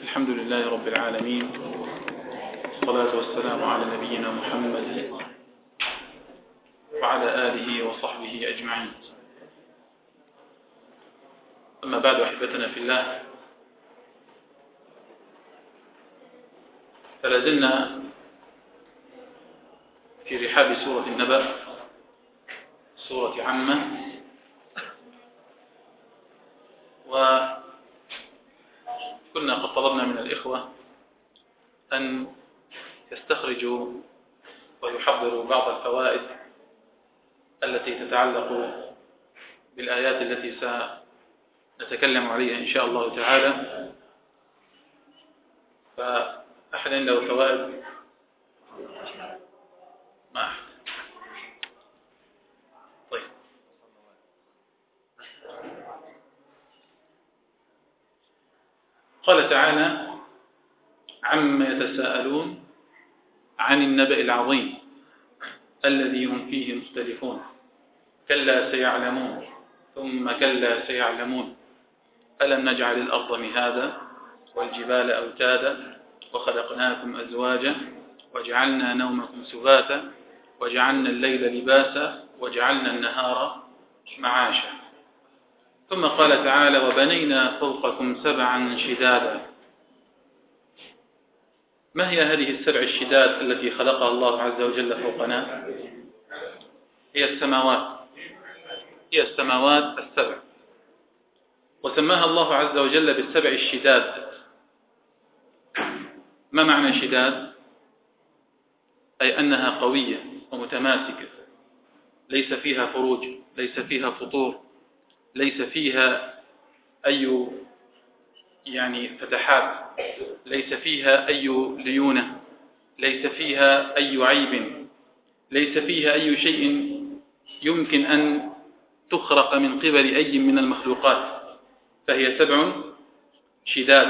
الحمد لله رب العالمين، والصلاة والسلام على نبينا محمد وعلى آله وصحبه أجمعين. أما بعد، أحبتنا في الله، فلازلنا في رحاب سورة النبأ، سورة عامة، وكنا قد طلبنا من الإخوة أن يستخرجوا ويحضروا بعض الفوائد التي تتعلق بالآيات التي سنتكلم عليها إن شاء الله تعالى. فأحد عنده فوائد؟ ما أحد. طيب، قال تعالى: عما يتساءلون عن النبأ العظيم الذي هم فيه مختلفون، كلا سيعلمون ثم كلا سيعلمون، ألم نجعل الأرض مهادا والجبال أوتادا وخلقناكم أزواجا وجعلنا نومكم سباتا وجعلنا الليل لباسا وجعلنا النهار معاشا. ثم قال تعالى: وبنينا فوقكم سبعا شدادا. ما هي هذه السبع الشداد التي خلقها الله عز وجل فوقنا؟ هي السماوات السبع، وسماها الله عز وجل بالسبع الشداد. ما معنى شداد؟ أي أنها قوية ومتماسكة، ليس فيها فروج، ليس فيها فطور، ليس فيها أي فتحات، ليس فيها أي ليونة، ليس فيها أي عيب، ليس فيها أي شيء يمكن أن تخرق من قبل أي من المخلوقات، فهي سبع شداد.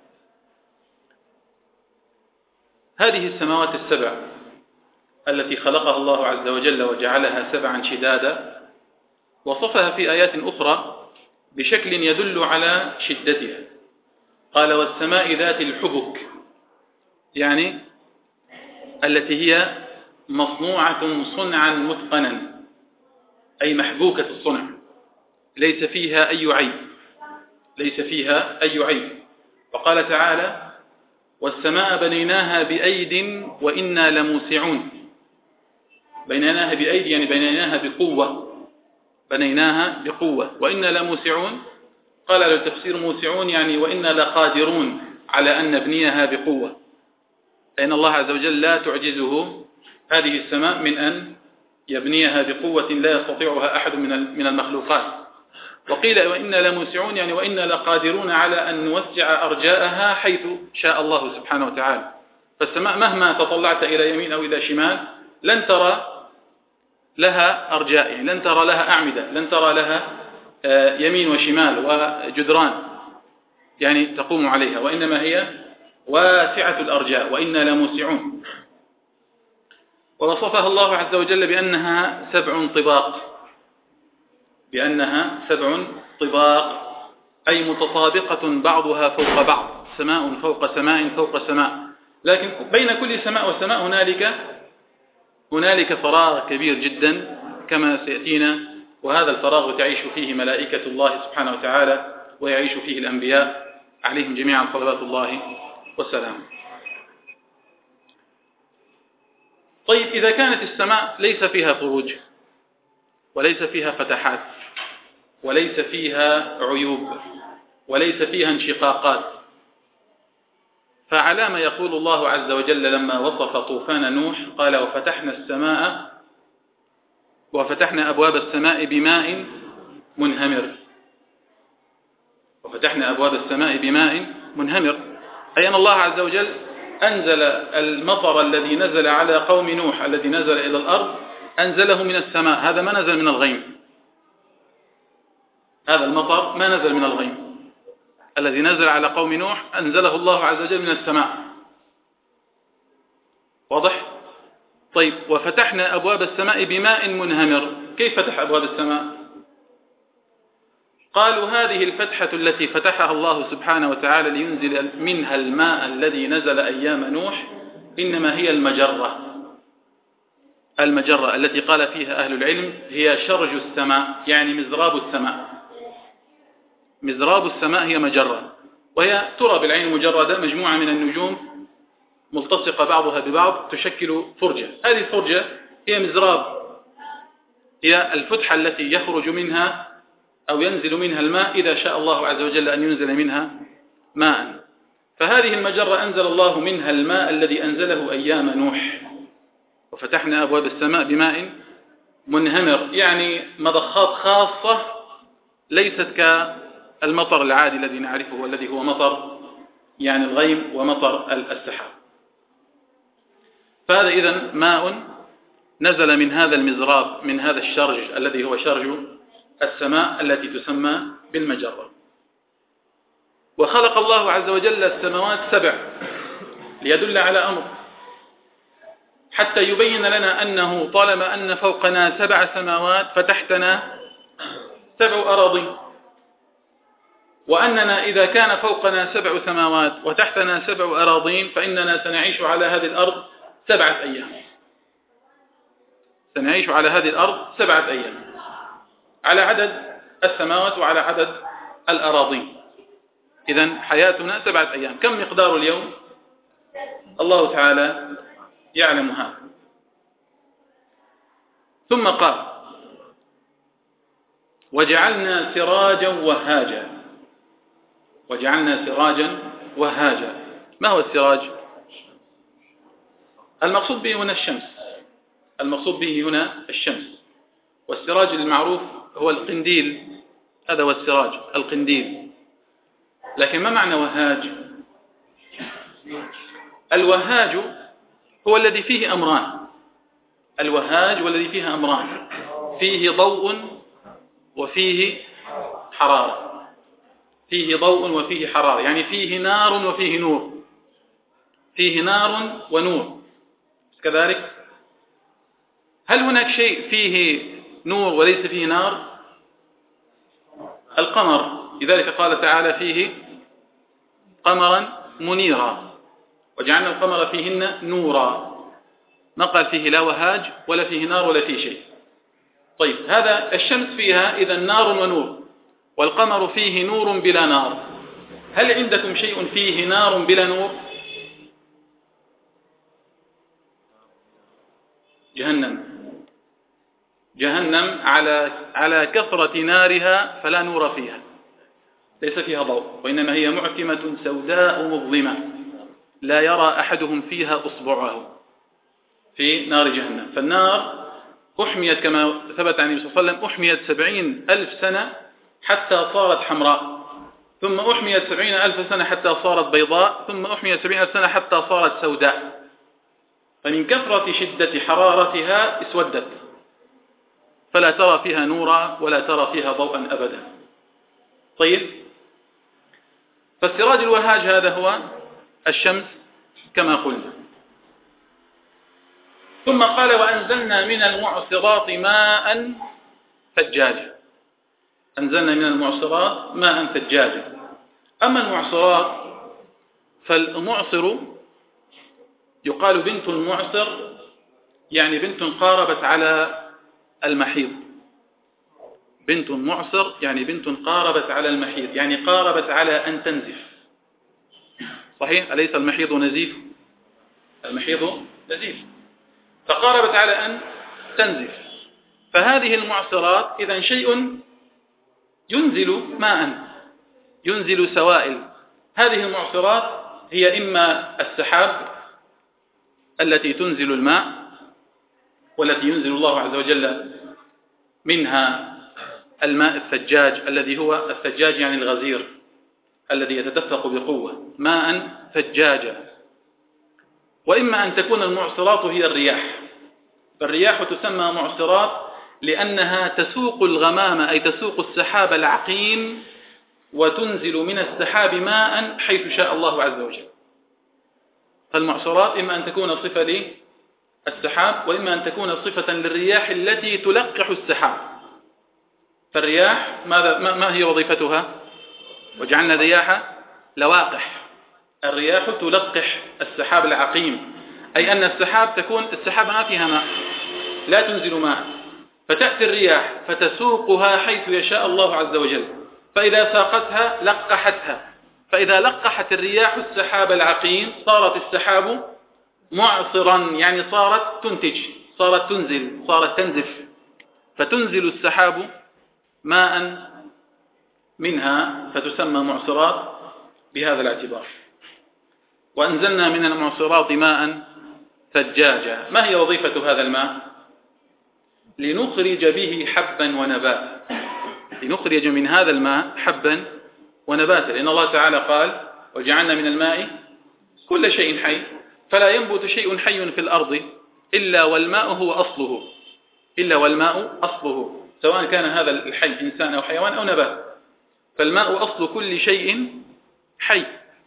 هذه السماوات السبع التي خلقها الله عز وجل وجعلها سبعا شدادا، وصفها في آيات أخرى بشكل يدل على شدتها. قال: والسماء ذات الحبك، يعني التي هي مصنوعة صنعا متقنا، أي محبوكة الصنع، ليس فيها أي عيب، ليس فيها أي عيب. وقال تعالى: والسماء بنيناها بأيد وإنا لموسعون. بنيناها بأيد يعني بنيناها بقوة، بنيناها بقوة. وإنا لموسعون، قال للتفسير موسعون يعني وإنا لقادرون على أن نبنيها بقوة، لأن الله عز وجل لا تعجزه هذه السماء من أن يبنيها بقوة لا يستطيعها أحد من المخلوقات. وقيل وإنا لموسعون يعني وإنا لقادرون على أن نوسع أرجاءها حيث شاء الله سبحانه وتعالى. فالسماء مهما تطلعت إلى يمين أو إلى شمال لن ترى لها أرجاء، يعني لن ترى لها أعمدة، لن ترى لها يمين وشمال وجدران يعني تقوم عليها، وإنما هي واسعة الأرجاء. وإنا لموسعون. ووصفها الله عز وجل بأنها سبع طباق، بأنها سبع طباق، أي متطابقة بعضها فوق بعض، سماء فوق سماء فوق سماء، لكن بين كل سماء وسماء هنالك فراغ كبير جدا كما سيأتينا، وهذا الفراغ تعيش فيه ملائكة الله سبحانه وتعالى، ويعيش فيه الأنبياء عليهم جميعا صلوات الله والسلام. طيب، إذا كانت السماء ليس فيها فروج وليس فيها فتحات وليس فيها عيوب وليس فيها انشقاقات، فعلى ما يقول الله عز وجل لما وصف طوفان نوح قال: وفتحنا أبواب السماء بماء منهمر. وفتحنا أبواب السماء بماء منهمر، أي أن الله عز وجل أنزل المطر الذي نزل على قوم نوح، الذي نزل إلى الأرض، أنزله من السماء. هذا ما نزل من الغيم، هذا المطر ما نزل من الغيم. الذي نزل على قوم نوح أنزله الله عز وجل من السماء. واضح؟ طيب، وفتحنا أبواب السماء بماء منهمر. كيف فتح أبواب السماء؟ قالوا هذه الفتحة التي فتحها الله سبحانه وتعالى لينزل منها الماء الذي نزل أيام نوح إنما هي المجرة التي قال فيها أهل العلم هي شرج السماء، يعني مزراب السماء. مزراب السماء هي مجرة، وهي ترى بالعين المجردة مجموعة من النجوم ملتصقة بعضها ببعض تشكل فرجة. هذه الفرجة هي مزراب، هي الفتحة التي يخرج منها أو ينزل منها الماء إذا شاء الله عز وجل أن ينزل منها ماء. فهذه المجرة أنزل الله منها الماء الذي أنزله أيام نوح، وفتحنا أبواب السماء بماء منهمر، يعني مضخات خاصة ليست كالمطر العادي الذي نعرفه والذي هو مطر يعني الغيم ومطر السحاب. فهذا إذن ماء نزل من هذا المزراب، من هذا الشرج الذي هو شرج السماء التي تسمى بالمجرة. وخلق الله عز وجل السماوات 7 ليدل على أمر، حتى يبين لنا أنه طالما أن فوقنا 7 سماوات فتحتنا 7 أراضين، وأننا إذا كان فوقنا 7 سماوات وتحتنا 7 أراضين فإننا سنعيش على هذه الأرض 7 أيام. سنعيش على هذه الأرض 7 أيام على عدد السماوات وعلى عدد الأراضين. إذن حياتنا 7 أيام. كم مقدار اليوم؟ الله تعالى يعلم هذا. ثم قال وجعلنا سراجا وهاجا. وجعلنا سراجا وهاجا. ما هو السراج؟ المقصود به هنا الشمس. المقصود به هنا الشمس. والسراج المعروف هو القنديل، هذا هو السراج القنديل. لكن ما معنى وهاج؟ الوهاج هو الذي فيه أمران. الوهاج والذي فيه أمران، فيه ضوء وفيه حرارة. فيه ضوء وفيه حرارة، يعني فيه نار وفيه نور. فيه نار ونور كذلك. هل هناك شيء فيه نور وليس فيه نار؟ القمر، لذلك قال تعالى فيه قمرا منيرا وجعلنا القمر فيهن نورا. ما قال فيه لا وهاج ولا فيه نار ولا فيه شيء. طيب، هذا الشمس فيها إذا نار ونور، والقمر فيه نور بلا نار. هل عندكم شيء فيه نار بلا نور؟ جهنم على كثرة نارها فلا نور فيها، ليس فيها ضوء، وإنما هي معتمة سوداء مظلمة لا يرى أحدهم فيها أصبعه في نار جهنم. فالنار أحميت كما ثبت عن النبي صلى الله عليه وسلم، أحميت 70,000 سنة حتى صارت حمراء، ثم أحميت 70,000 سنة حتى صارت بيضاء، ثم أحميت 70,000 سنة حتى صارت سوداء. فمن كثرة شدة حرارتها اسودت، فلا ترى فيها نورا ولا ترى فيها ضوءا أبدا. طيب، فالسراج الوهاج هذا هو الشمس كما قلنا. ثم قال وأنزلنا من المعصرات ماء ثجاجا. أنزلنا من المعصرات ماء ثجاجا. أما المعصرات فالمعصر يقال بنت المعصر، يعني بنت قاربت على المحيض. بنت معصر يعني بنت قاربت على المحيض، يعني قاربت على أن تنزف. صحيح؟ أليس المحيض نزيف؟ المحيض نزيف، فقاربت على أن تنزف. فهذه المعصرات إذن شيء ينزل ماء، ينزل سوائل. هذه المعصرات هي إما السحاب التي تنزل الماء، والتي ينزل الله عز وجل منها الماء الثجاج، الذي هو الثجاج يعني الغزير الذي يتدفق بقوة، ماء ثجاجا. وإما أن تكون المعصرات هي الرياح. فالرياح تسمى معصرات لأنها تسوق الغمام، أي تسوق السحاب العقيم، وتنزل من السحاب ماء حيث شاء الله عز وجل. فالمعصرات إما أن تكون صفة للسحاب، وإما أن تكون صفة للرياح التي تلقح السحاب. فالرياح ما هي وظيفتها؟ وجعلنا رياح لواقح. الرياح تلقح السحاب العقيم، أي أن السحاب ما فيها ماء، لا تنزل ماء، فتأتي الرياح فتسوقها حيث يشاء الله عز وجل، فإذا ساقتها لقحتها، فإذا لقحت الرياح السحاب العقيم صارت السحاب معصرا، يعني صارت تنتج، صارت تنزل، صارت تنزف، فتنزل السحاب ماء منها فتسمى معصرات بهذا الاعتبار. وأنزلنا من المعصرات ماء ثجاجا. ما هي وظيفة هذا الماء؟ لنخرج به حبا ونباتا، لنخرج من هذا الماء حبا ونباتا، لأن الله تعالى قال وجعلنا من الماء كل شيء حي، فلا ينبت شيء حي في الأرض إلا والماء هو أصله، إلا والماء أصله، سواء كان هذا الحي إنسان أو حيوان أو نبات، فالماء أصل كل شيء حي.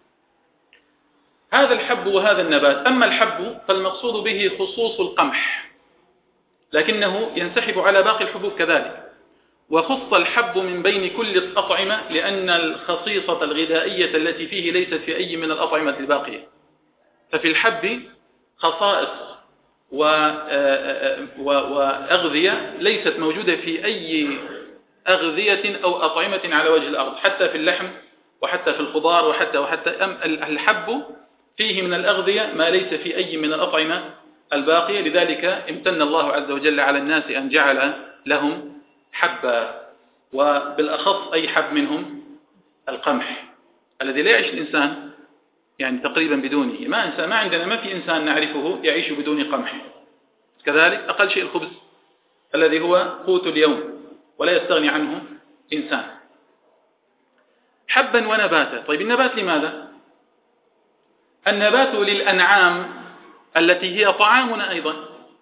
هذا الحب وهذا النبات. أما الحب فالمقصود به خصوص القمح، لكنه ينسحب على باقي الحبوب كذلك، وخص الحب من بين كل الأطعمة لأن الخصيصة الغذائية التي فيه ليست في أي من الأطعمة الباقية، ففي الحب خصائص وأغذية ليست موجودة في أي أغذية أو أطعمة على وجه الأرض، حتى في اللحم وحتى في الخضار وحتى الحب فيه من الأغذية ما ليس في أي من الأطعمة الباقية. لذلك امتن الله عز وجل على الناس أن جعل لهم حبا، وبالأخص أي حب منهم القمح الذي لا يعيش الإنسان يعني تقريبا بدونه. ما في إنسان نعرفه يعيش بدون قمح. كذلك أقل شيء الخبز الذي هو قوت اليوم ولا يستغني عنه إنسان. حبا ونباتا. طيب النبات لماذا؟ النبات للأنعام التي هي طعامنا أيضا،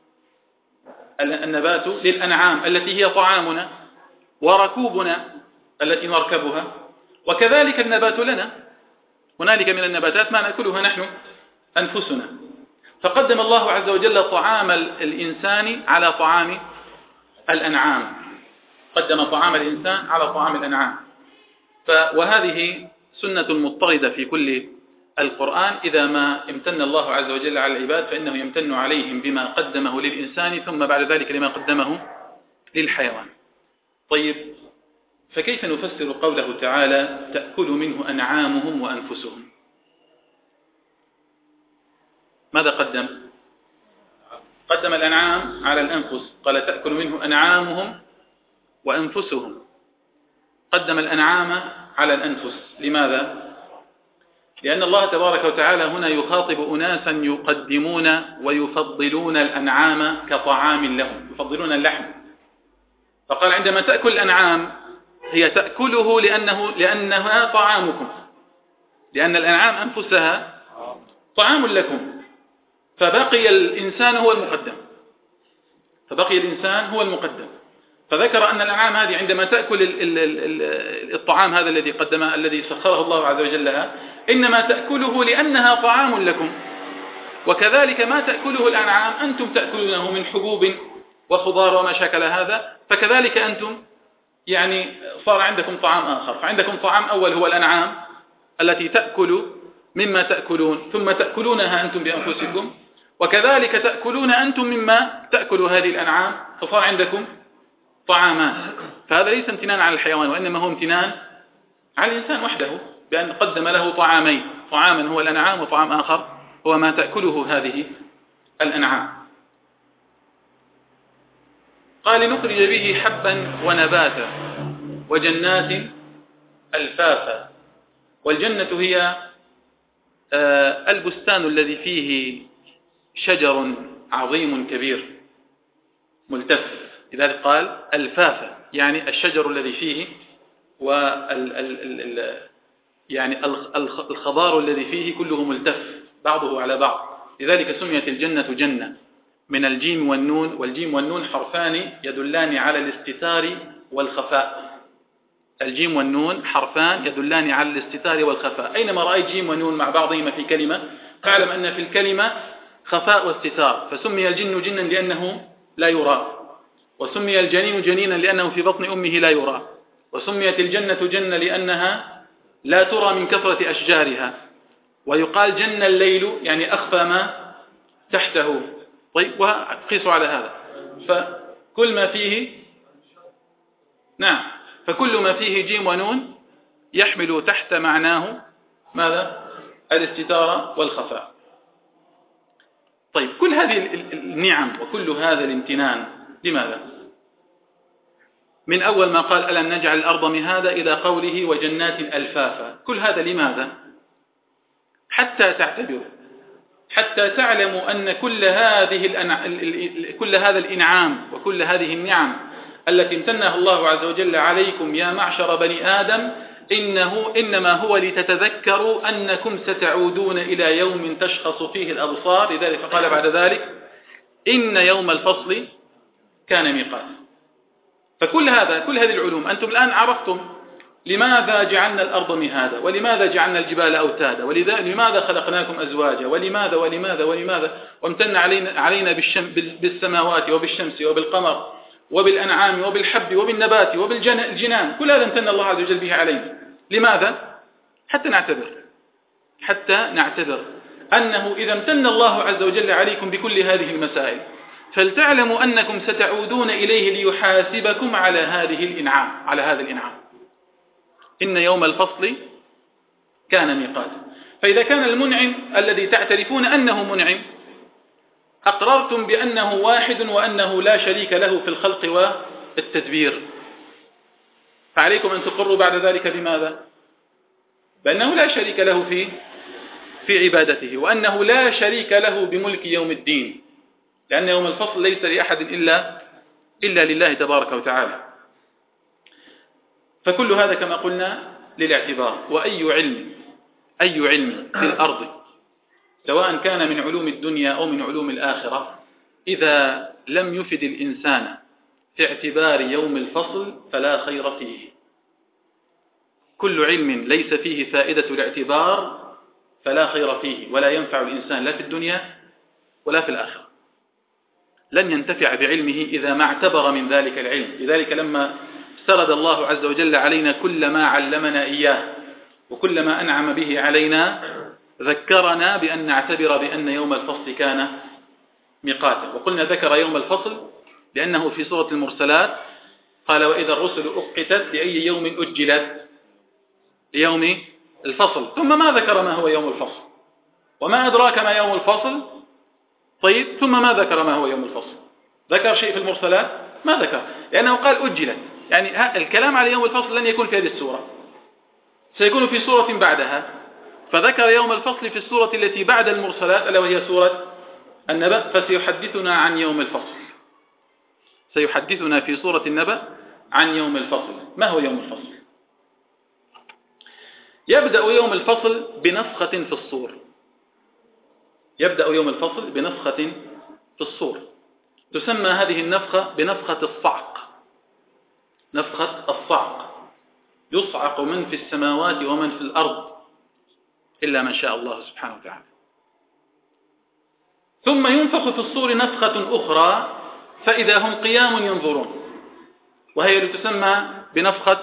النبات للأنعام التي هي طعامنا وركوبنا التي نركبها، وكذلك النبات لنا. هنالك من النباتات ما نأكلها نحن أنفسنا، فقدم الله عز وجل طعام الإنسان على طعام الأنعام، قدم طعام الإنسان على طعام الأنعام. وهذه سنة مضطردة في كل القرآن، إذا ما امتن الله عز وجل على العباد فإنه يمتن عليهم بما قدمه للإنسان ثم بعد ذلك لما قدمه للحيوان. طيب فكيف نفسر قوله تعالى تأكل منه أنعامهم وأنفسهم؟ ماذا قدم؟ قدم الأنعام على الأنفس، قال تأكل منه أنعامهم وأنفسهم، قدم الأنعام على الأنفس. لماذا؟ لأن الله تبارك وتعالى هنا يخاطب أناسا يقدمون ويفضلون الأنعام كطعام لهم، يفضلون اللحم، فقال عندما تأكل الأنعام هي تأكله لأنها طعامكم، لأن الأنعام أنفسها طعام لكم، فبقي الإنسان هو المقدم، فذكر أن الأنعام هذه عندما تأكل الطعام هذا الذي سخره الله عز وجل لها، إنما تأكله لأنها طعام لكم، وكذلك ما تأكله الأنعام أنتم تأكلونه من حبوب وخضار وما شكل هذا، فكذلك أنتم يعني صار عندكم طعام آخر. فعندكم طعام أول هو الأنعام التي تأكل مما تأكلون ثم تأكلونها أنتم بأنفسكم، وكذلك تأكلون أنتم مما تأكل هذه الأنعام، فصار عندكم طعامان. فهذا ليس امتنان على الحيوان، وإنما هو امتنان على الإنسان وحده بأن قدم له طعامين، طعاما هو الأنعام وطعام آخر هو ما تأكله هذه الأنعام. قال نخرج به حبا ونباتا وجنات ألفافا. والجنة هي البستان الذي فيه شجر عظيم كبير ملتف، لذلك قال ألفافا، يعني الشجر الذي فيه يعني الخضار الذي فيه كله ملتف بعضه على بعض، لذلك سميت الجنة جنة من الجيم والنون، والجيم والنون حرفان يدلان على الاستتار والخفاء. الجيم والنون حرفان يدلان على الاستتار والخفاء، أينما رأيت جيم ونون مع بعضهما في كلمة فاعلم أن في الكلمة خفاء واستتار، فسمي الجن جنا لأنه لا يرى، وسمي الجنين جنينا لأنه في بطن أمه لا يرى، وسميت الجنة جنة لأنها لا ترى من كثرة أشجارها، ويقال جن الليل يعني أخفى ما تحته. طيب، وقيسوا على هذا، فكل ما فيه نعم، فكل ما فيه جيم ونون يحمل تحت معناه ماذا؟ الاستتارة والخفاء. طيب، كل هذه النعم وكل هذا الامتنان لماذا؟ من أول ما قال ألم نجعل الأرض مهادا إلى قوله وجنات ألفافا، كل هذا لماذا؟ حتى تعتبروا، حتى تعلموا أن كل هذا الإنعام وكل هذه النعم التي امتنها الله عز وجل عليكم يا معشر بني آدم إنما هو لتتذكروا أنكم ستعودون إلى يوم تشخص فيه الأبصار. لذلك فقال بعد ذلك إن يوم الفصل كان ميقاتا. فكل هذه العلوم أنتم الآن عرفتم لماذا جعلنا الأرض مهادا، ولماذا جعلنا الجبال أوتادا، ولماذا خلقناكم أزواجا، ولماذا ولماذا ولماذا، وامتن علينا بالسماوات وبالشمس وبالقمر وبالأنعام وبالحب وبالنبات وبالجنان. كل هذا امتن الله عز وجل به علينا. لماذا؟ حتى نعتبر أنه إذا امتن الله عز وجل عليكم بكل هذه المسائل فلتعلموا أنكم ستعودون إليه ليحاسبكم على هذا الإنعام. إن يوم الفصل كان ميقاتا. فإذا كان المنعم الذي تعترفون أنه منعم أقررتم بأنه واحد وأنه لا شريك له في الخلق والتدبير، فعليكم أن تقروا بعد ذلك بماذا؟ بأنه لا شريك له في عبادته، وأنه لا شريك له بملك يوم الدين، لأن يوم الفصل ليس لأحد إلا لله تبارك وتعالى. فكل هذا كما قلنا للاعتبار. وأي علم في الأرض سواء كان من علوم الدنيا أو من علوم الآخرة إذا لم يفد الإنسان في اعتبار يوم الفصل فلا خير فيه. كل علم ليس فيه فائدة الاعتبار فلا خير فيه، ولا ينفع الإنسان لا في الدنيا ولا في الآخرة. لن ينتفع بعلمه إذا ما اعتبر من ذلك العلم. لذلك لما سرد الله عز وجل علينا كل ما علمنا إياه وكل ما أنعم به علينا ذكرنا بأن نعتبر بأن يوم الفصل كان ميقاتا. وقلنا ذكر يوم الفصل لأنه في سورة المرسلات قال وإذا الرسل أقتت لأي يوم أجلت؟ ليوم الفصل. ثم ما ذكر ما هو يوم الفصل؟ وما أدراك ما يوم الفصل؟ طيب، ثم ما ذكر ما هو يوم الفصل؟ ذكر شيء في المرسلات؟ ما ذكر، لأنه قال أجلت. يعني الكلام على يوم الفصل لن يكون في هذه السورة، سيكون في سورة بعدها. فذكر يوم الفصل في السورة التي بعد المرسلات ألا وهي سورة النبأ، فسيحدثنا عن يوم الفصل. سيحدثنا في سورة النبأ عن يوم الفصل. ما هو يوم الفصل؟ يبدأ يوم الفصل بنفخة في الصور. يبدأ يوم الفصل بنفخة في الصور. تسمى هذه النفخة بنفخة الصعق. نفخة الصعق. يصعق من في السماوات ومن في الأرض إلا من شاء الله سبحانه وتعالى. ثم ينفخ في الصور نفخة أخرى فإذا هم قيام ينظرون، وهي تسمى بنفخة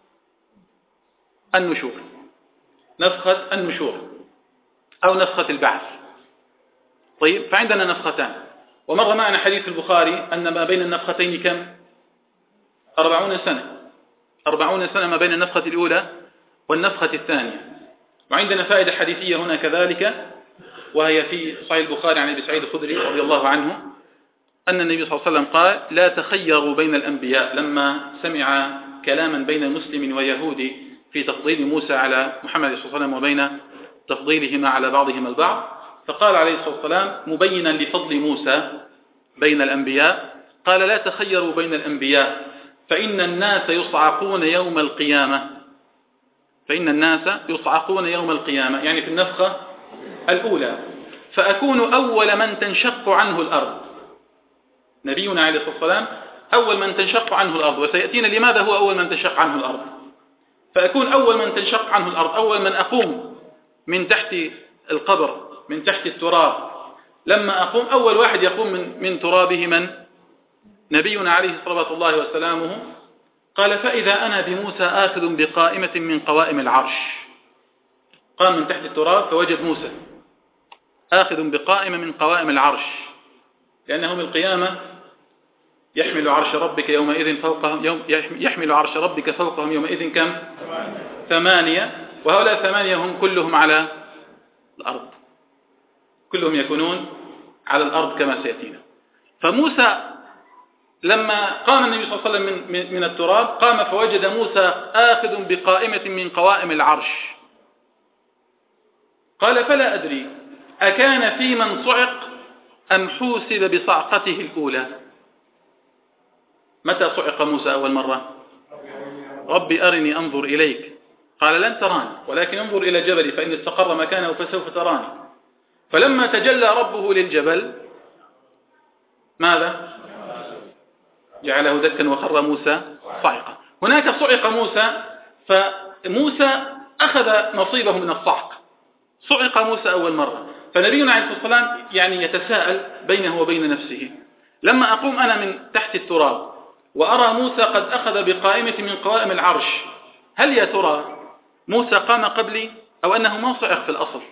النشور. نفخة النشور أو نفخة البعث. طيب، فعندنا نفختان. ومر معنا حديث البخاري أن ما بين النفختين كم؟ 40 سنة. 40 سنة ما بين النفخة الأولى والنفخة الثانية. وعندنا فائدة حديثية هنا كذلك، وهي في صحيح البخاري عن أبي سعيد الخدري رضي الله عنه أن النبي صلى الله عليه وسلم قال لا تخيروا بين الأنبياء، لما سمع كلاما بين مسلم ويهودي في تفضيل موسى على محمد صلى الله عليه وسلم وبين تفضيلهما على بعضهما البعض، فقال عليه الصلاة والسلام مبينا لفضل موسى بين الأنبياء قال لا تخيروا بين الأنبياء فإن الناس يصعقون يوم القيامة. فإن الناس يصعقون يوم القيامة يعني في النفخة الأولى، فأكون أول من تنشق عنه الأرض. نبينا عليه الصلاة والسلام أول من تنشق عنه الأرض، وسيأتينا لماذا هو أول من تنشق عنه الأرض. فأكون أول من تنشق عنه الأرض، أول من أقوم من تحت القبر، من تحت التراب. لما أقوم أول واحد يقوم من ترابه نبينا عليه صلوات الله وسلامه قال: فإذا أنا بموسى آخذ بقائمة من قوائم العرش. قام من تحت التراب فوجد موسى آخذ بقائمة من قوائم العرش، لأنهم القيامة يحمل عرش ربك يومئذ فوقهم يحمل عرش ربك فوقهم يومئذ كم؟ 8. وهؤلاء 8 هم كلهم على الأرض، كلهم يكونون على الأرض كما سيأتينا. فموسى لما قام النبي صلى الله عليه وسلم من التراب قام فوجد موسى آخذ بقائمة من قوائم العرش. قال: فلا أدري أكان في من صعق أم حوسب بصعقته الأولى. متى صعق موسى أول مرة؟ ربي أرني أنظر إليك. قال: لن تراني ولكن انظر إلى الجبل فإن استقر مكانه فسوف تراني. فلما تجلى ربه للجبل ماذا؟ جعله دكا وخر موسى صعقا. هناك صعق موسى، فموسى أخذ نصيبه من الصعق. صعق موسى أول مرة، فنبينا عليه الصلاة والسلام يعني يتساءل بينه وبين نفسه: لما أقوم أنا من تحت التراب وأرى موسى قد أخذ بقائمة من قوائم العرش، هل يا ترى موسى قام قبلي أو أنه ما صعق في الأصل؟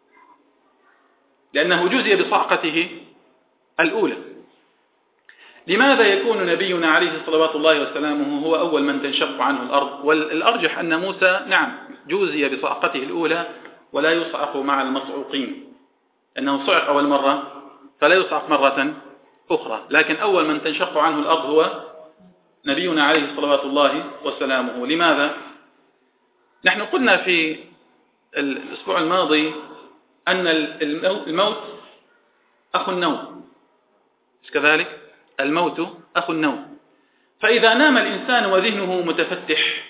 لأنه جزي بصعقته الأولى. لماذا يكون نبينا عليه صلوات الله وسلامه هو أول من تنشق عنه الأرض؟ والأرجح أن موسى نعم جوزي بصعقته الأولى ولا يصعق مع المصعوقين، أنه صعق أول مرة فلا يصعق مرة أخرى، لكن أول من تنشق عنه الأرض هو نبينا عليه صلوات الله وسلامه. لماذا؟ نحن قلنا في الأسبوع الماضي أن الموت أخو النوم، مش كذلك؟ الموت أخو النوم. فإذا نام الإنسان وذهنه متفتح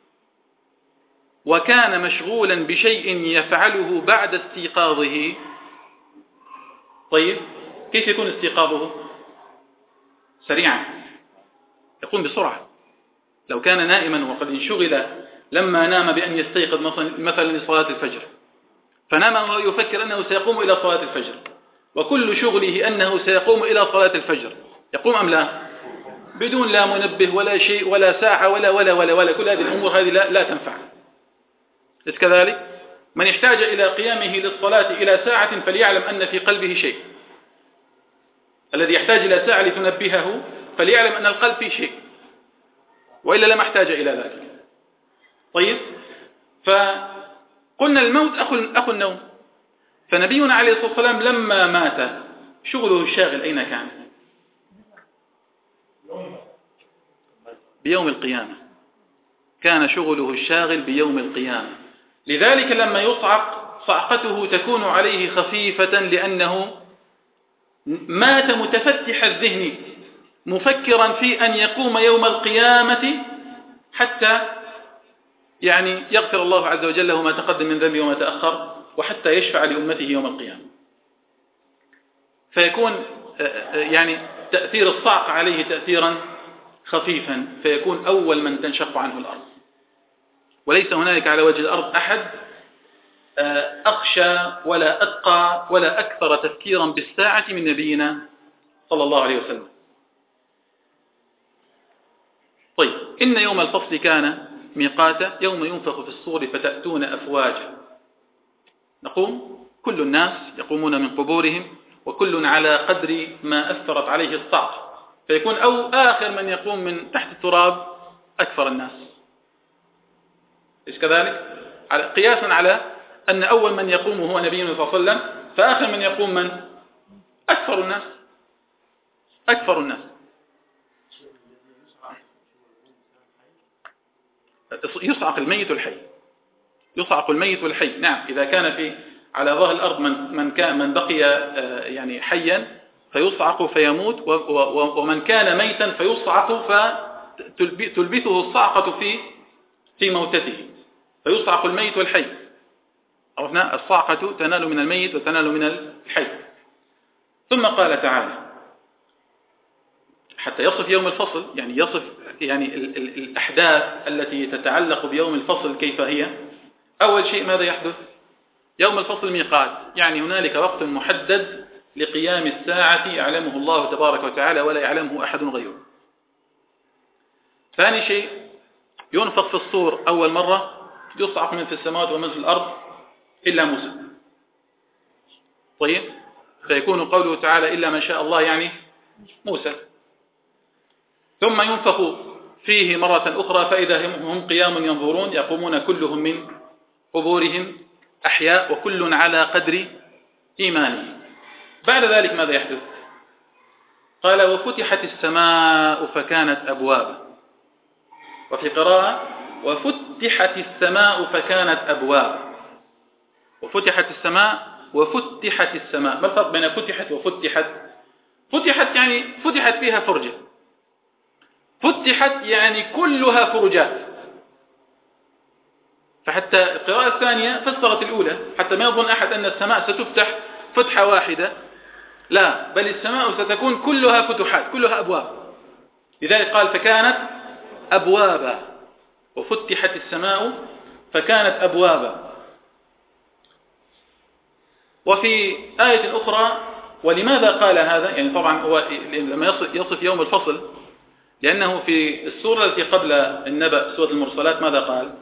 وكان مشغولا بشيء يفعله بعد استيقاظه، طيب كيف يكون استيقاظه؟ سريعا، يقوم بسرعة. لو كان نائما وقد انشغل لما نام بأن يستيقظ مثلا لصلاة الفجر، فنام وهو يفكر أنه سيقوم إلى صلاة الفجر، وكل شغله أنه سيقوم إلى صلاة الفجر، يقوم أم لا؟ بدون لا منبه ولا شيء ولا ساعة ولا كل هذه الأمور هذه لا تنفع. إذ كذلك من يحتاج إلى قيامه للصلاة إلى ساعة فليعلم أن في قلبه شيء. الذي يحتاج إلى ساعة لتنبهه فليعلم أن القلب فيه شيء، وإلا لم احتاج إلى ذلك. طيب، فقلنا الموت أخو النوم. فنبينا عليه الصلاة والسلام لما مات شغله الشاغل أين كان؟ بيوم القيامة. كان شغله الشاغل بيوم القيامة. لذلك لما يصعق صعقته تكون عليه خفيفة، لأنه مات متفتح الذهن مفكرا في أن يقوم يوم القيامة حتى يعني يغفر الله عز وجل له ما تقدم من ذنبه وما تأخر، وحتى يشفع لأمته يوم القيامة. فيكون يعني تأثير الصعق عليه تأثيرا خفيفا، فيكون أول من تنشق عنه الأرض. وليس هنالك على وجه الأرض أحد أخشى ولا أتقى ولا أكثر تفكيرا بالساعة من نبينا صلى الله عليه وسلم. طيب، إن يوم الفصل كان ميقاتا يوم ينفخ في الصور فتأتون أفواجا. نقوم كل الناس يقومون من قبورهم، وكل على قدر ما أثرت عليه الصعق، فيكون آخر من يقوم من تحت التراب أكثر الناس. إيش كذلك؟ قياسا على أن أول من يقوم هو نبينا صلى الله عليه وسلم، فآخر من يقوم من؟ أكثر الناس. أكثر الناس. يصعق الميت الحي. يصعق الميت الحي. نعم، إذا كان على ظهر الأرض من بقي يعني حيا فيصعق فيموت، ومن كان ميتا فيصعق فتلبثه الصعقة في موتته، فيصعق الميت والحي. عرفنا الصعقة تنال من الميت وتنال من الحي. ثم قال تعالى حتى يصف يوم الفصل، يعني يصف يعني الأحداث التي تتعلق بيوم الفصل كيف هي. أول شيء ماذا يحدث؟ يوم الفصل ميقات، يعني هنالك وقت محدد لقيام الساعة يعلمه الله تبارك وتعالى ولا يعلمه أحد غيره. ثاني شيء، ينفخ في الصور أول مرة، يصعق من في السماوات ومن في الأرض إلا موسى. طيب، فيكون قوله تعالى إلا من شاء الله يعني موسى. ثم ينفخ فيه مرة أخرى فإذا هم قيام ينظرون، يقومون كلهم من قبورهم أحياء وكل على قدر إيمانه. بعد ذلك ماذا يحدث؟ قال وفتحت السماء فكانت أبوابا، وفي قراءة وفتحت السماء فكانت أبوابا. وفتحت السماء وفتحت السماء، ما الفرق بين فتحت وفتحت؟ فتحت يعني فتحت فيها فرجة، فتحت يعني كلها فرجات. فحتى القراءة الثانية فسرت الأولى حتى ما يظن أحد أن السماء ستفتح فتحة واحدة، لا، بل السماء ستكون كلها فتحات، كلها أبواب. لذلك قال فكانت أبوابا، وفتحت السماء فكانت أبوابا. وفي آية أخرى، ولماذا قال هذا؟ يعني طبعا هو لما يصف يوم الفصل، لأنه في السورة التي قبل النبأ سورة المرسلات ماذا قال؟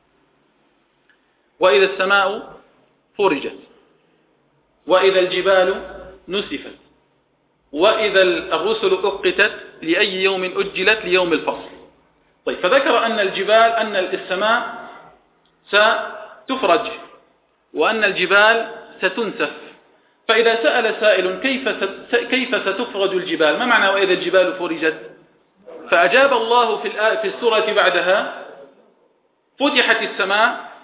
وإذا السماء فرجت، وإذا الجبال نسفت، وإذا الرسل أقتت، لأي يوم أجلت؟ ليوم الفصل. طيب، فذكر أن السماء ستفرج وأن الجبال ستنسف. فإذا سأل سائل كيف ستفرج الجبال؟ ما معنى وإذا الجبال فرجت؟ فأجاب الله في السورة بعدها فتحت السماء.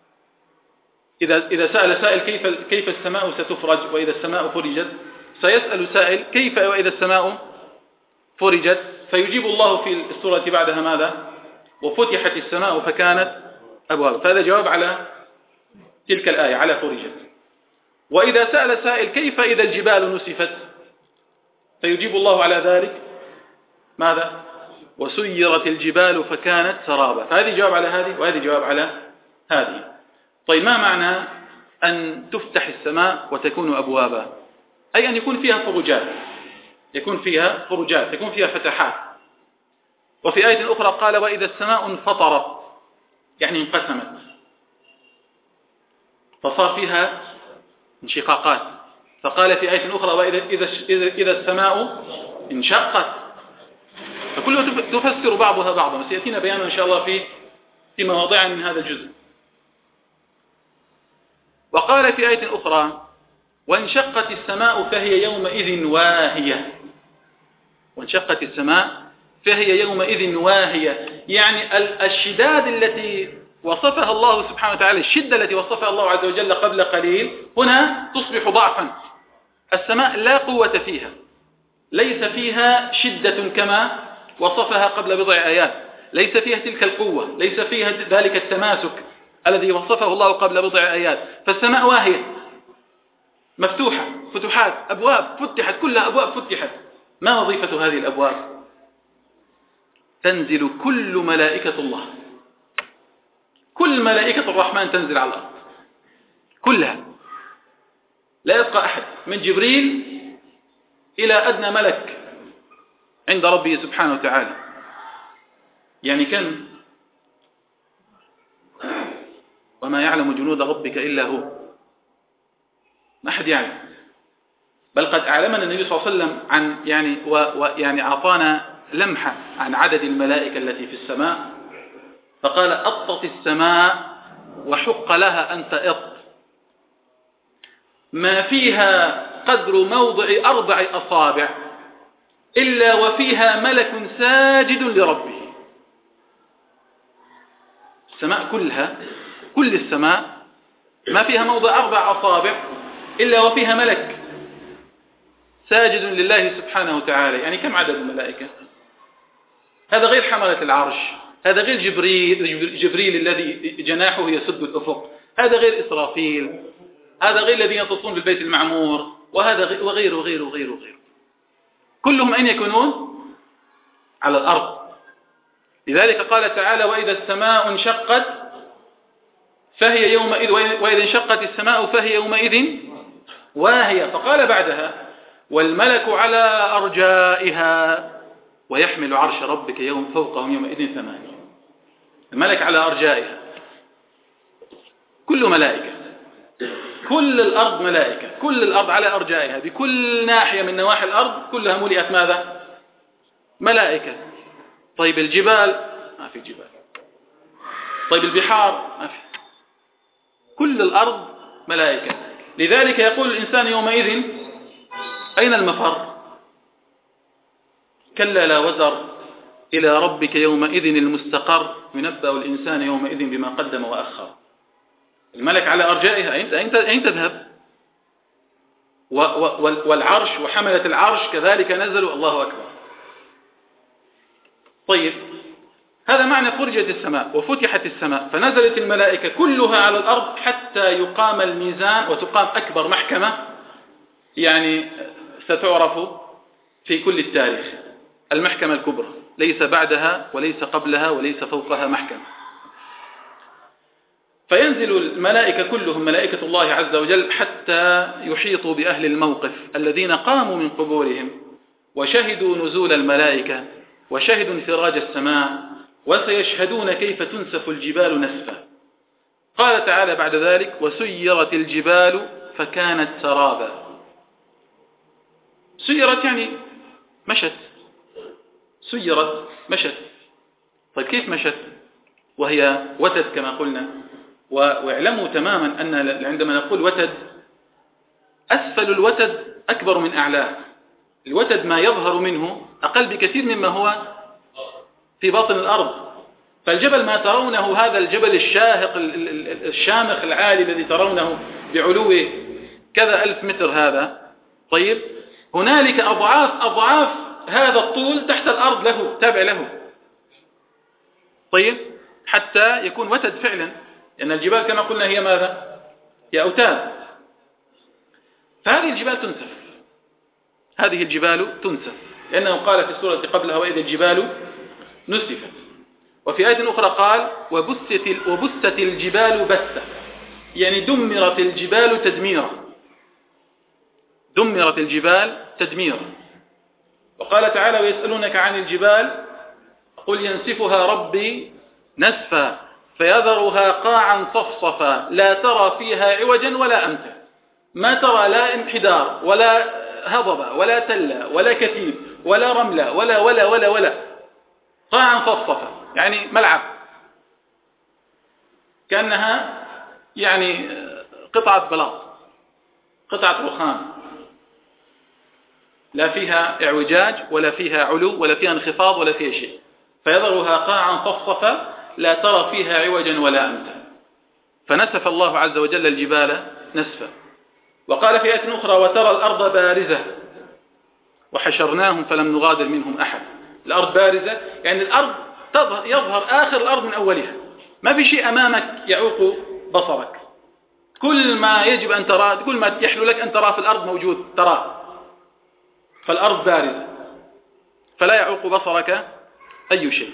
إذا سأل سائل كيف السماء ستفرج وإذا السماء فرجت، سيسأل سائل كيف وإذا السماء فرجت، فيجيب الله في السورة بعدها ماذا؟ وفتحت السماء فكانت أبواب. فهذا جواب على تلك الآية، على فرجت. وإذا سأل سائل كيف إذا الجبال نسفت، فيجيب الله على ذلك ماذا؟ وسيرت الجبال فكانت سرابا. فهذه جواب على هذه وهذه جواب على هذه. طيب، ما معنى أن تفتح السماء وتكون أبوابا؟ أي أن يكون فيها فرجات، يكون فيها فتحات. وفي آية أخرى قال وإذا السماء انفطرت، يعني انقسمت، فصار فيها انشقاقات. فقال في آية أخرى وإذا السماء انشقت. فكلها تفسر بعضها بعضا، وسيأتينا بيانا إن شاء الله في مواضع من هذا الجزء. وقال في آية أخرى وانشقت السماء فهي يومئذ واهية. وانشقت السماء فهي يومئذ واهية، يعني الشداد التي وصفها الله سبحانه وتعالى، الشدة التي وصفها الله عز وجل قبل قليل، هنا تصبح ضعفا. السماء لا قوة فيها، ليس فيها شدة كما وصفها قبل بضع آيات، ليس فيها تلك القوة، ليس فيها ذلك التماسك الذي وصفه الله قبل بضع آيات. فالسماء واهية مفتوحة، فتحات، أبواب فتحت، كلها أبواب فتحت. ما وظيفة هذه الأبواب؟ تنزل كل ملائكة الله، كل ملائكة الرحمن تنزل على الأرض كلها، لا يبقى أحد، من جبريل إلى أدنى ملك عند ربه سبحانه وتعالى. يعني كم؟ وما يعلم جنود ربك إلا هو، ما أحد يعلم. بل قد أعلمنا النبي صلى الله عليه وسلم عن يعني أعطانا لمحة عن عدد الملائكة التي في السماء، فقال أطت السماء وحق لها أن تأط، ما فيها قدر موضع 4 أصابع إلا وفيها ملك ساجد لربه. السماء كلها، كل السماء ما فيها موضع 4 أصابع إلا وفيها ملك ساجد لله سبحانه وتعالى. يعني كم عدد الملائكة؟ هذا غير حملة العرش، هذا غير جبريل الذي جناحه يسد الأفق، هذا غير إسرافيل، هذا غير الذين يطوفون بالبيت المعمور، وهذا وغيره وغيره وغيره وغيره. كلهم أين يكونون؟ على الأرض. لذلك قال تعالى وإذا السماء انشقت فهي يومئذ، وإذا انشقت السماء فهي يومئذ واهية. فقال بعدها والملك على أرجائها ويحمل عرش ربك يوم فوقهم يومئذ ثمانية. الملك على أرجائها كل ملائكة، كل الأرض ملائكة، كل الأرض على أرجائها، بكل ناحية من نواحي الأرض كلها ملئت ماذا؟ ملائكة. طيب الجبال ما في جبال، طيب البحار ما في، كل الأرض ملائكة. لذلك يقول الإنسان يومئذ أين المفر؟ كلا لا وزر إلى ربك يومئذ المستقر ينبأ الإنسان يومئذ بما قدم وأخر. الملك على أرجائها، أين تذهب؟ والعرش وحملة العرش كذلك نزلوا، الله أكبر. طيب هذا معنى فرجت السماء وفتحت السماء، فنزلت الملائكة كلها على الأرض حتى يقام الميزان وتقام أكبر محكمة يعني ستعرف في كل التاريخ، المحكمة الكبرى، ليس بعدها وليس قبلها وليس فوقها محكمة. فينزل الملائكة كلهم ملائكة الله عز وجل حتى يحيطوا بأهل الموقف الذين قاموا من قبورهم وشهدوا نزول الملائكة وشهدوا انفراج السماء، وسيشهدون كيف تنسف الجبال نسفا. قال تعالى بعد ذلك وسيرت الجبال فكانت سرابا. سيرت يعني مشت، سيرت مشت. طيب كيف مشت وهي وتد كما قلنا؟ واعلموا تماما أن عندما نقول وتد، أسفل الوتد أكبر من أعلاه. الوتد ما يظهر منه أقل بكثير مما هو في باطن الأرض. فالجبل ما ترونه هذا الجبل الشاهق الشامخ العالي الذي ترونه بعلوه كذا 1000 متر هذا، طيب هنالك أضعاف هذا الطول تحت الأرض له، تابع له، طيب حتى يكون وتد فعلا، لأن الجبال كما قلنا هي ماذا؟ هي أوتاد. فهذه الجبال تنسف، هذه الجبال تنسف، لأنه قال في السورة قبلها وإذا الجبال نسفت. وفي آية أخرى قال وبست الجبال بسة، يعني دمرت الجبال تدميرا، دمرت الجبال تدميرا. وقال تعالى ويسألونك عن الجبال قل ينسفها ربي نسفا فيذرها قاعا صفصفا لا ترى فيها عوجا ولا أمتا. ما ترى لا انحدار ولا هضبة ولا تلة ولا كثيب ولا رملة ولا ولا ولا ولا، قاعا صفصفا يعني ملعب، كأنها يعني قطعة بلاط، قطعة رخام، لا فيها اعوجاج ولا فيها علو ولا فيها انخفاض ولا فيها شيء. فيذرها قاعا صفصفا لا ترى فيها عوجا ولا أمتا. فنسف الله عز وجل الجبال نسفا. وقال في آية أخرى وترى الأرض بارزة وحشرناهم فلم نغادر منهم أحد. الأرض بارزة يعني الأرض يظهر آخر الأرض من أولها، ما في شيء أمامك يعوق بصرك، كل ما يجب أن تراه، كل ما يحلو لك أن تراه في الأرض موجود تراه. فالأرض بارزة فلا يعوق بصرك أي شيء.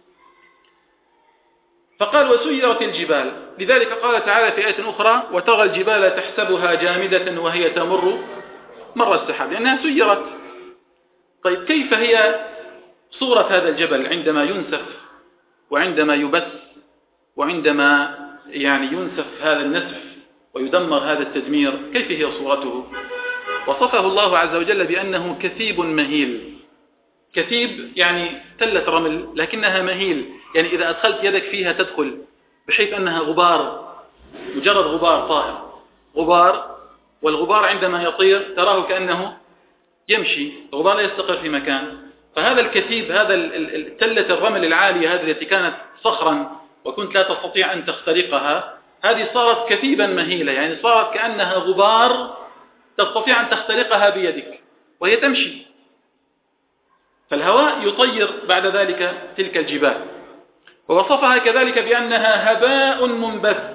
فقال وسيرت الجبال، لذلك قال تعالى في آية أخرى وترى الجبال تحسبها جامدة وهي تمر مر السحاب، لأنها سيرت. طيب كيف هي صورة هذا الجبل عندما ينسف وعندما يبث وعندما يعني ينسف هذا النسف ويدمر هذا التدمير، كيف هي صورته؟ وصفه الله عز وجل بأنه كثيب مهيل. كثيب يعني تلة رمل لكنها مهيل، يعني إذا أدخلت يدك فيها تدخل، بحيث أنها غبار، مجرد غبار طائر، غبار. والغبار عندما يطير تراه كأنه يمشي، الغبار لا يستقر في مكان. فهذا الكثيب، هذا تلة الرمل العالية هذه التي كانت صخرا وكنت لا تستطيع أن تخترقها، هذه صارت كثيبا مهيلة، يعني صارت كأنها غبار تستطيع أن تخترقها بيدك وهي تمشي. فالهواء يطير بعد ذلك تلك الجبال. ووصفها كذلك بأنها هباء منبث.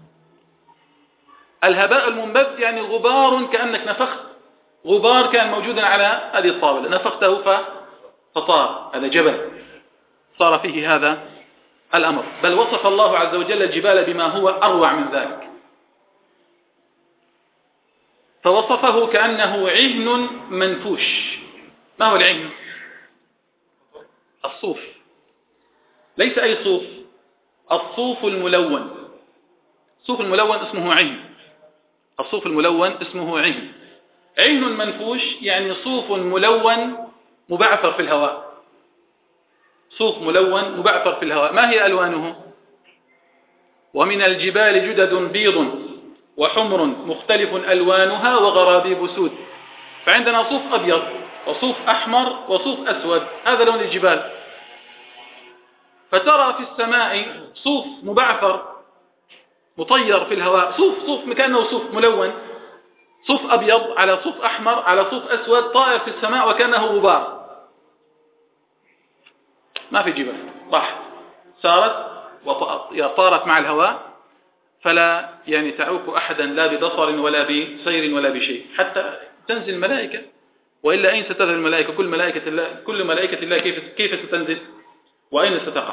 الهباء المنبث يعني غبار، كأنك نفخت غبار كان موجودا على هذه الطاولة، نفخته فطار، هذا جبل صار فيه هذا الأمر. بل وصف الله عز وجل الجبال بما هو أروع من ذلك. فوصفه كأنه عهن منفوش. ما هو العهن؟ الصوف، ليس أي صوف، الصوف الملون. الصوف الملون اسمه عهن، الصوف الملون اسمه عهن. عهن منفوش يعني صوف ملون مبعثر في الهواء، صوف ملون مبعثر في الهواء. ما هي ألوانه؟ ومن الجبال جدد بيض وحمر مختلف ألوانها وغرابيب سود. فعندنا صوف أبيض وصوف أحمر وصوف أسود، هذا لون الجبال. فترى في السماء صوف مبعثر مطير في الهواء، صوف كأنه صوف ملون، صوف أبيض على صوف أحمر على صوف أسود طائر في السماء وكأنه غبار. ما في جبال، راح سارت وطارت مع الهواء، فلا يعني تعوق أحدا لا ببصر ولا بسير ولا بشيء حتى تنزل الملائكة. وإلا أين ستذهب الملائكة؟ كل ملائكة الله كيف ستنزل وأين ستقع؟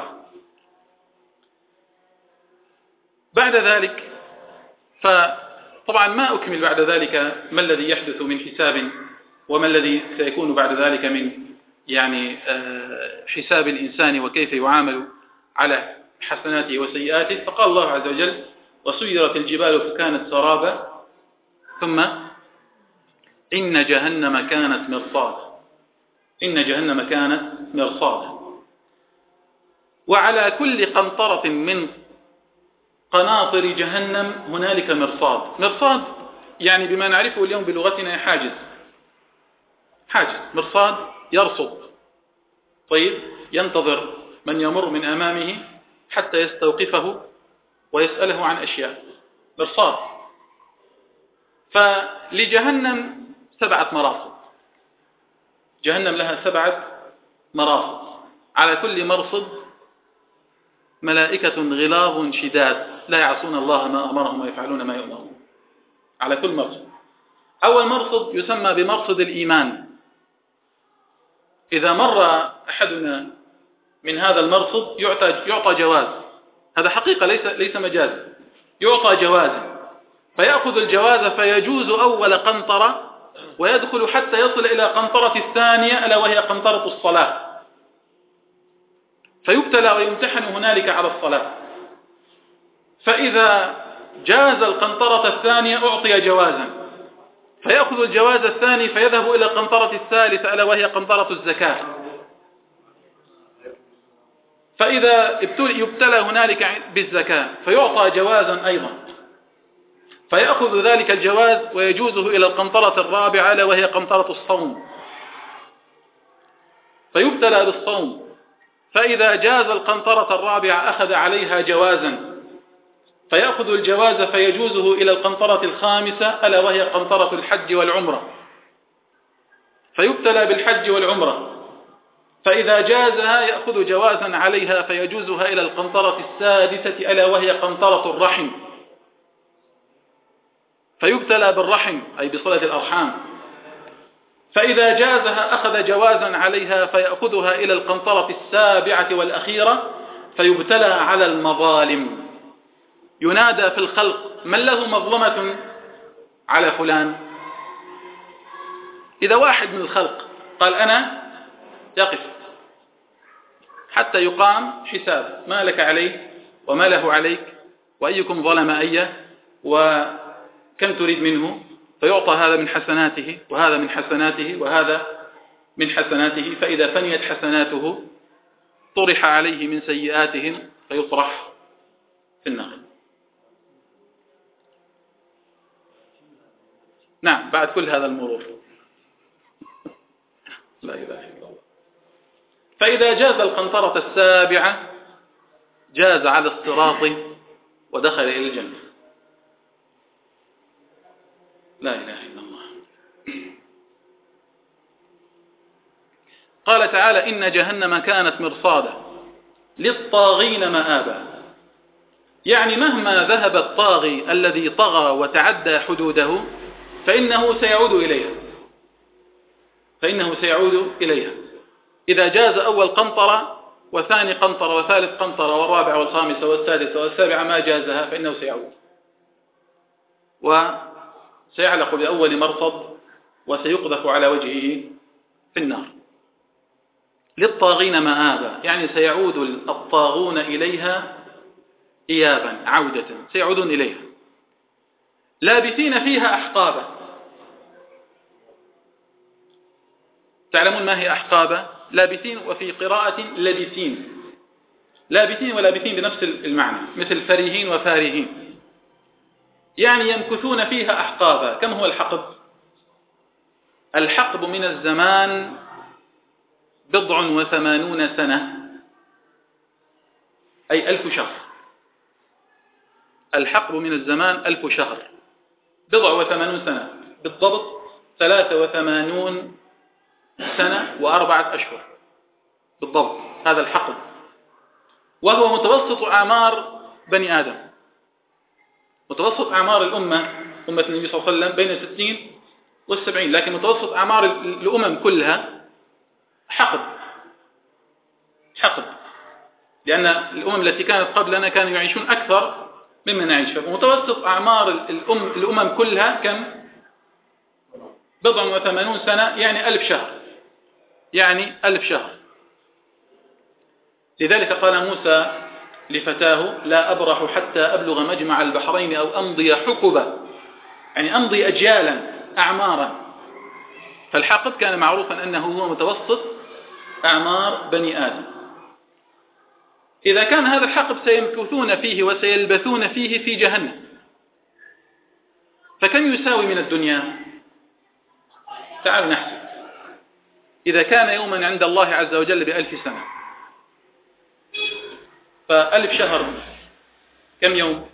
بعد ذلك فطبعا ما أكمل بعد ذلك ما الذي يحدث من حساب وما الذي سيكون بعد ذلك من يعني حساب الإنسان وكيف يعامل على حسناته وسيئاته. فقال الله عز وجل: وسيرت الجبال فكانت سرابا ثم إن جهنم كانت مرصادا. إن جهنم كانت مرصادا. وعلى كل قنطرة من قناطر جهنم هنالك مرصاد. مرصاد يعني بما نعرفه اليوم بلغتنا حاجز. مرصاد يرصد، طيب، ينتظر من يمر من أمامه حتى يستوقفه ويسأله عن أشياء. مرصاد. فلجهنم 7 مراصد. جهنم لها 7 مراصد، على كل مرصد ملائكة غلاظ شداد لا يعصون الله ما أمرهم ويفعلون ما يؤمرون. على كل مرصد. أول مرصد يسمى بمرصد الإيمان. إذا مر أحدنا من هذا المرصد يعطى جواز، هذا حقيقة ليس مجاز، يعطى جوازا، فيأخذ الجواز فيجوز أول قنطرة ويدخل حتى يصل إلى قنطرة الثانية ألا وهي قنطرة الصلاة، فيبتلى ويمتحن هنالك على الصلاة. فإذا جاز القنطرة الثانية أعطي جوازا، فيأخذ الجواز الثاني فيذهب إلى القنطرة الثالثة ألا وهي قنطرة الزكاة. فإذا يبتلى هنالك بالزكاة فيعطى جوازا أيضا، فيأخذ ذلك الجواز ويجوزه إلى القنطرة الرابعة ألا وهي قنطرة الصوم، فيبتلى بالصوم. فإذا جاز القنطرة الرابعة أخذ عليها جوازا، فيأخذ الجواز فيجوزه إلى القنطرة الخامسة ألا وهي قنطرة الحج والعمرة، فيبتلى بالحج والعمرة. فإذا جازها يأخذ جوازا عليها فيجوزها إلى القنطرة السادسة ألا وهي قنطرة الرحم، فيبتلى بالرحم أي بصلة الأرحام. فإذا جازها أخذ جوازا عليها فيأخذها إلى القنطرة السابعة والأخيرة فيبتلى على المظالم. ينادى في الخلق: من له مظلمة على فلان؟ إذا واحد من الخلق قال أنا، يقف حتى يقام حساب، ما لك عليه وما له عليك وأيكم ظلم أيه وكم تريد منه، فيعطى هذا من حسناته وهذا من حسناته وهذا من حسناته. فإذا فنيت حسناته طرح عليه من سيئاتهم فيطرح في النار. نعم، بعد كل هذا المرور لا إله إلا الله. فإذا جاز القنطرة السابعة جاز على الصراط ودخل إلى الجنة. لا إله إلا الله. قال تعالى: إن جهنم كانت مرصادا للطاغين مآبا. يعني مهما ذهب الطاغي الذي طغى وتعدى حدوده فإنه سيعود إليها. إذا جاز أول قنطرة وثاني قنطرة وثالث قنطرة والرابعة والخامسة والسادسة والسابعة ما جازها فإنه سيعود. سيعلق بأول مرصد وسيقذف على وجهه في النار. للطاغين مآبا، يعني سيعود الطاغون إليها إيابا، عودة، سيعودون إليها لابثين فيها أحقابا. تعلمون ما هي أحقابا؟ لابثين، وفي قراءة لابثين، لابثين ولابثين بنفس المعنى، مثل فريهين وفارهين، يعني يمكثون فيها أحقابا. كم هو الحقب؟ الحقب من الزمان 80 سنة، أي 1000 شهر. الحقب من الزمان 1000 شهر، 80 سنة بالضبط، 83 سنة و4 أشهر بالضبط، هذا الحقب، وهو متوسط أعمار بني آدم. متوسط أعمار الأمة، أمة النبي صلى الله عليه وسلم، بين 60 و70، لكن متوسط أعمار الأمم كلها حقب، لأن الأمم التي كانت قبلنا كانوا يعيشون أكثر مما نعيش. فمتوسط أعمار الأمم كلها كم؟ 80 سنة، يعني 1000 شهر، يعني 1000 شهر. لذلك قال موسى لفتاه: لا أبرح حتى أبلغ مجمع البحرين أو أمضي حقبا، يعني أمضي أجيالا، أعمارا. فالحقب كان معروفا أنه هو متوسط أعمار بني آدم. إذا كان هذا الحقب سيمكثون فيه وسيلبثون فيه في جهنم، فكم يساوي من الدنيا؟ تعالوا نحسب. إذا كان يوما عند الله عز وجل ب1000 سنة، ف1000 شهر كم يوم؟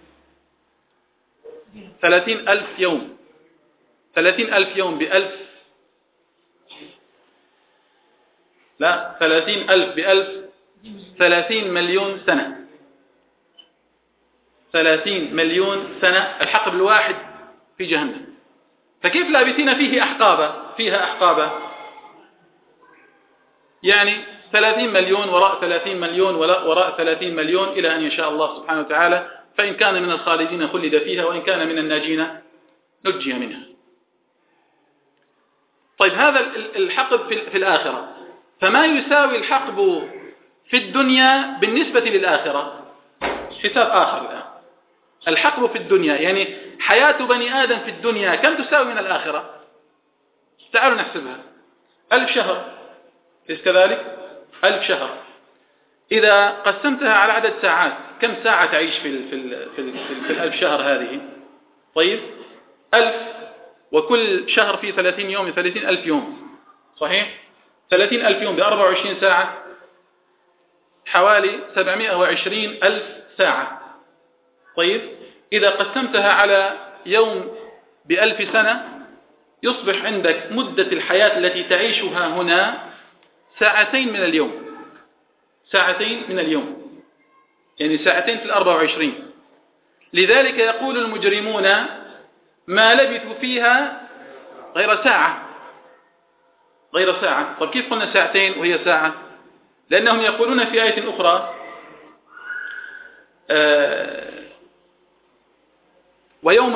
30,000 يوم. 30,000 يوم ب1000، لا، 30,000 ب1000 30 مليون سنة. 30 مليون سنة الحقب الواحد في جهنم. فكيف لابثين فيها أحقابا؟ يعني 30 مليون وراء 30 مليون وراء 30 مليون، إلى أن يشاء الله سبحانه وتعالى. فإن كان من الخالدين خلد فيها، وإن كان من الناجين نجي منها. طيب، هذا الحقب في الآخرة، فما يساوي الحقب في الدنيا بالنسبة للآخرة؟ حساب آخر الآن. الحقب في الدنيا، يعني حياة بني آدم في الدنيا، كم تساوي من الآخرة؟ تعالوا نحسبها. 1000 شهر، ليس كذلك؟ 1000 شهر إذا قسمتها على عدد ساعات، كم ساعة تعيش في 1000 شهر هذه؟ طيب، 1000 وكل شهر فيه 30 يوم، 30,000 يوم، صحيح؟ 30,000 يوم ب24 ساعة، حوالي 720,000 ساعة. طيب، إذا قسمتها على يوم ب1000 سنة، يصبح عندك مدة الحياة التي تعيشها هنا 2 من اليوم. 2 من اليوم، يعني 2 في 24. لذلك يقول المجرمون: ما لبثوا فيها غير ساعة. غير ساعة. طب كيف قلنا 2 وهي ساعة؟ لأنهم يقولون في آية أخرى: ويوم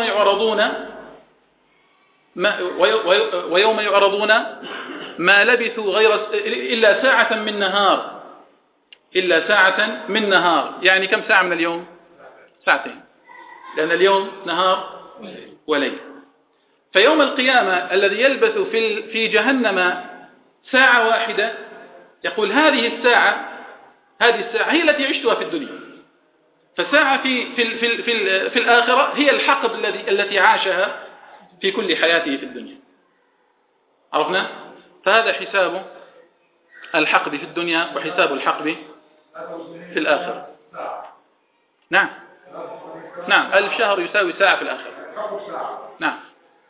يعرضون ما لبثوا إلا ساعة من نهار. إلا ساعة من نهار، يعني كم ساعة من اليوم؟ 2، لأن اليوم نهار وليل. فيوم القيامة الذي يلبث في جهنم ساعة واحدة، يقول هذه الساعة هي التي عشتها في الدنيا. فساعة في الآخرة هي الحقب التي عاشها في كل حياته في الدنيا. عرفنا؟ فهذا حساب الحقب في الدنيا وحساب الحقب في الآخرة. نعم 1000 شهر يساوي ساعة في الآخرة. نعم.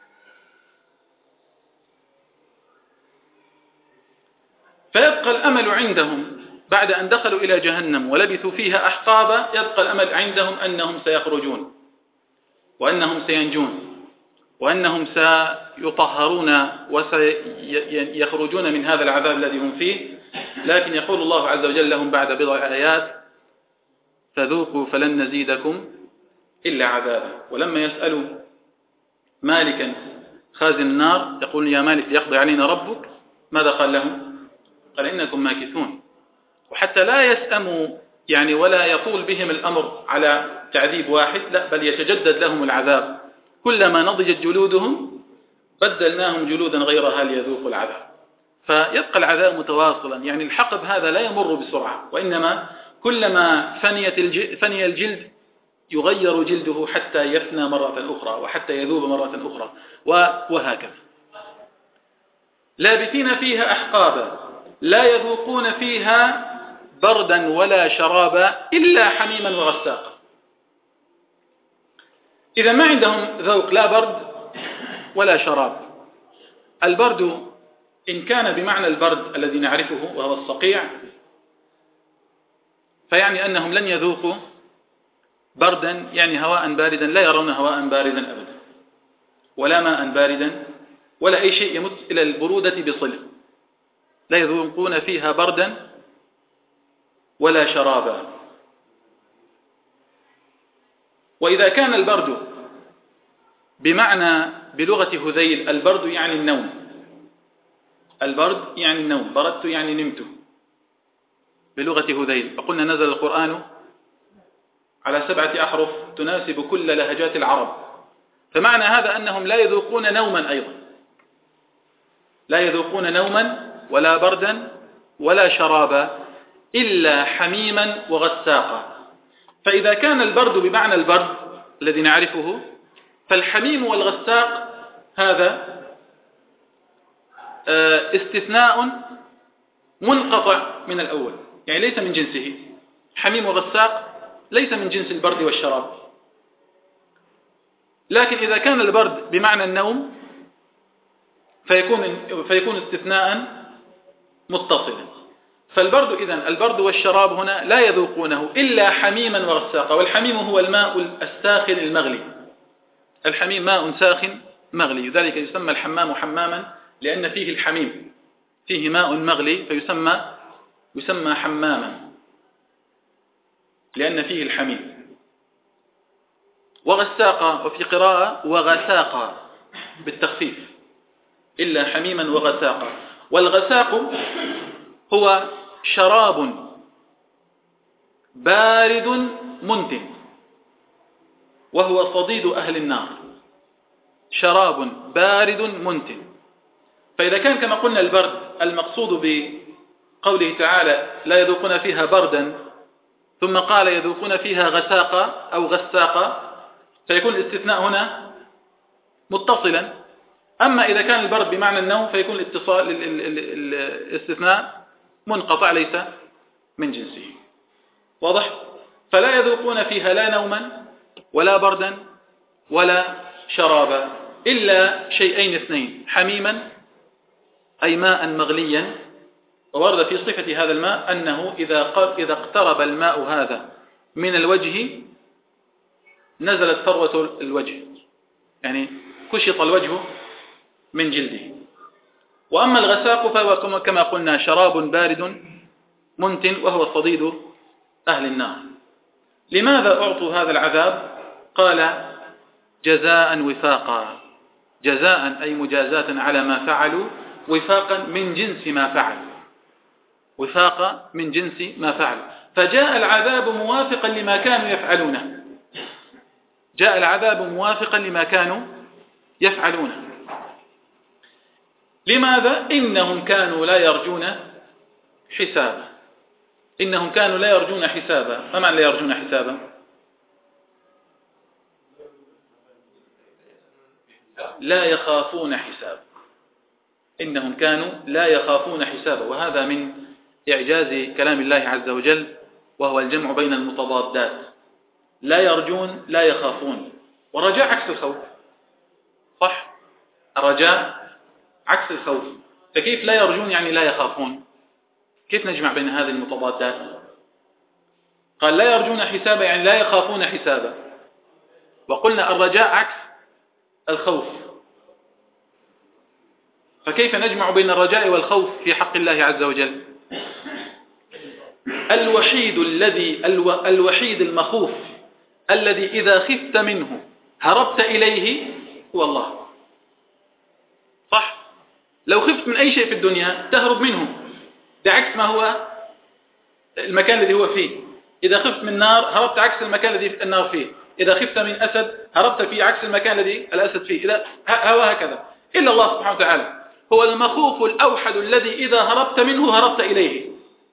فيبقى الأمل عندهم بعد أن دخلوا إلى جهنم ولبثوا فيها أحقابا، يبقى الأمل عندهم أنهم سيخرجون، وأنهم سينجون، وأنهم سيطهرون وسيخرجون من هذا العذاب الذي هم فيه. لكن يقول الله عز وجل لهم بعد بضع آيات: فذوقوا فلن نزيدكم إلا عذابا. ولما يسألوا مالكا خازن النار يقول يا مالك يقضي علينا ربك، ماذا قال له؟ قال إنكم ماكثون. وحتى لا يسأموا يعني ولا يطول بهم الأمر على تعذيب واحد، لا بل يتجدد لهم العذاب، كلما نضجت جلودهم بدلناهم جلودا غيرها ليذوقوا العذاب. فيبقى العذاب متواصلا، يعني الحقب هذا لا يمر بسرعة، وإنما كلما فني الجلد يغير جلده حتى يفنى مرة أخرى وحتى يذوب مرة أخرى وهكذا. لابثين فيها أحقابا لا يذوقون فيها بردا ولا شرابا إلا حميما وغساقا. إذا ما عندهم ذوق لا برد ولا شراب. البرد إن كان بمعنى البرد الذي نعرفه وهو الصقيع، فيعني أنهم لن يذوقوا بردا، يعني هواء باردا، لا يرون هواء باردا أبدا ولا ماء باردا ولا أي شيء يمت إلى البرودة بصلة، لا يذوقون فيها بردا ولا شرابا. وإذا كان البرد بمعنى بلغة هذيل، البرد يعني النوم، البرد يعني النوم، بردت يعني نمت بلغة هذيل. فقلنا نزل القرآن على 7 أحرف تناسب كل لهجات العرب، فمعنى هذا أنهم لا يذوقون نوما أيضا، لا يذوقون نوما ولا بردا ولا شرابا إلا حميما وغساقا. فإذا كان البرد بمعنى البرد الذي نعرفه، فالحميم والغساق هذا استثناء منقطع من الأول، يعني ليس من جنسه. حميم وغساق ليس من جنس البرد والشراب. لكن إذا كان البرد بمعنى النوم فيكون استثناء متصلا. فالبرد إذن البرد والشراب هنا لا يذوقونه إلا حميما وغساقا. والحميم هو الماء الساخن المغلي، الحميم ماء ساخن مغلي، ذلك يسمى الحمام حماما لأن فيه الحميم، فيه ماء مغلي فيسمى حماما لأن فيه الحميم. وغساقا، وفي قراءة وغساقا بالتخفيف، إلا حميما وغساقا. والغساق هو شراب بارد منتن، وهو صديد أهل النار، شراب بارد منتن. فإذا كان كما قلنا البرد المقصود بقوله تعالى لا يذوقون فيها بردا، ثم قال يذوقون فيها غساقا أو غساقا، فيكون الاستثناء هنا متصلا. أما إذا كان البرد بمعنى النوم فيكون الاستثناء منقطع ليس من جنسه. واضح؟ فلا يذوقون فيها لا نوما ولا بردا ولا شرابا إلا شيئين اثنين: حميما أي ماء مغليا. وورد في صفة هذا الماء أنه إذا اقترب الماء هذا من الوجه نزلت فروة الوجه، يعني كشط الوجه من جلده. وأما الغساق فهو كما قلنا شراب بارد منتن، وهو صديد أهل النار. لماذا أعطوا هذا العذاب؟ قال جزاء وفاقا، جزاء أي مجازاة على ما فعلوا، وفاقا من جنس ما فعلوا، وفاقا من جنس ما فعلوا. فجاء العذاب موافقا لما كانوا يفعلونه، جاء العذاب موافقا لما كانوا يفعلونه. لماذا؟ إنهم كانوا لا يرجون حسابا، إنهم كانوا لا يرجون حسابا. ما معنى لا يرجون حسابا؟ لا يخافون حسابا، إنهم كانوا لا يخافون حسابا. وهذا من إعجاز كلام الله عز وجل، وهو الجمع بين المتضادات. لا يرجون لا يخافون، ورجاء عكس الخوف، صح؟ الرجاء عكس الخوف، فكيف لا يرجون يعني لا يخافون؟ كيف نجمع بين هذه المتضادات؟ قال لا يرجون حسابا يعني لا يخافون حسابا، وقلنا الرجاء عكس الخوف، فكيف نجمع بين الرجاء والخوف في حق الله عز وجل؟ الوحيد المخوف الذي إذا خفت منه هربت إليه هو الله. صح؟ لو خفت من أي شيء في الدنيا تهرب منه، ده عكس ما هو المكان الذي هو فيه. إذا خفت من نار هربت عكس المكان الذي النار فيه، إذا خفت من أسد هربت في عكس المكان الذي الأسد فيه، إذا هكذا. إلا الله سبحانه وتعالى هو المخوف الأوحد الذي إذا هربت منه هربت إليه.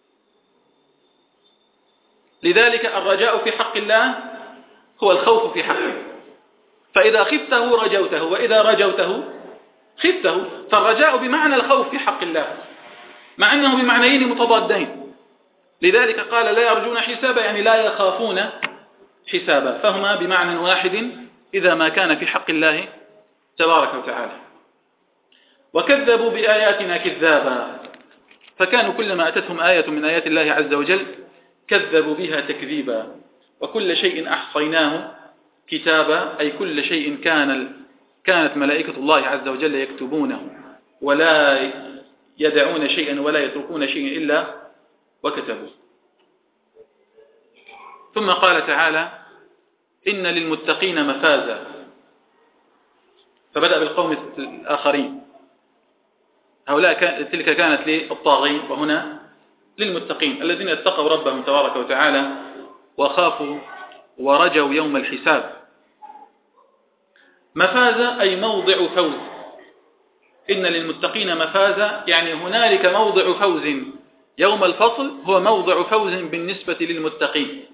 لذلك الرجاء في حق الله هو الخوف في حقه، فإذا خفته رجوته، وإذا رجوته خفته. فالرجاء بمعنى الخوف في حق الله، مع أنه بمعنيين متضادين. لذلك قال لا يرجون حسابا، يعني لا يخافون حسابا، فهما بمعنى واحد إذا ما كان في حق الله تبارك وتعالى. وكذبوا بآياتنا كذابا، فكانوا كلما أتتهم آية من آيات الله عز وجل كذبوا بها تكذيبا. وكل شيء أحصيناه كتابا، أي كل شيء كانت ملائكة الله عز وجل يكتبونه، ولا يدعون شيئا ولا يتركون شيئا إلا وكتبوا. ثم قال تعالى إن للمتقين مفازا، فبدأ بالقوم الآخرين. تلك كانت للطاغين، وهنا للمتقين الذين اتقوا ربهم تبارك وتعالى وخافوا ورجوا يوم الحساب. مفازا أي موضع فوز. إن للمتقين مفازا يعني هنالك موضع فوز يوم الفصل، هو موضع فوز بالنسبة للمتقين.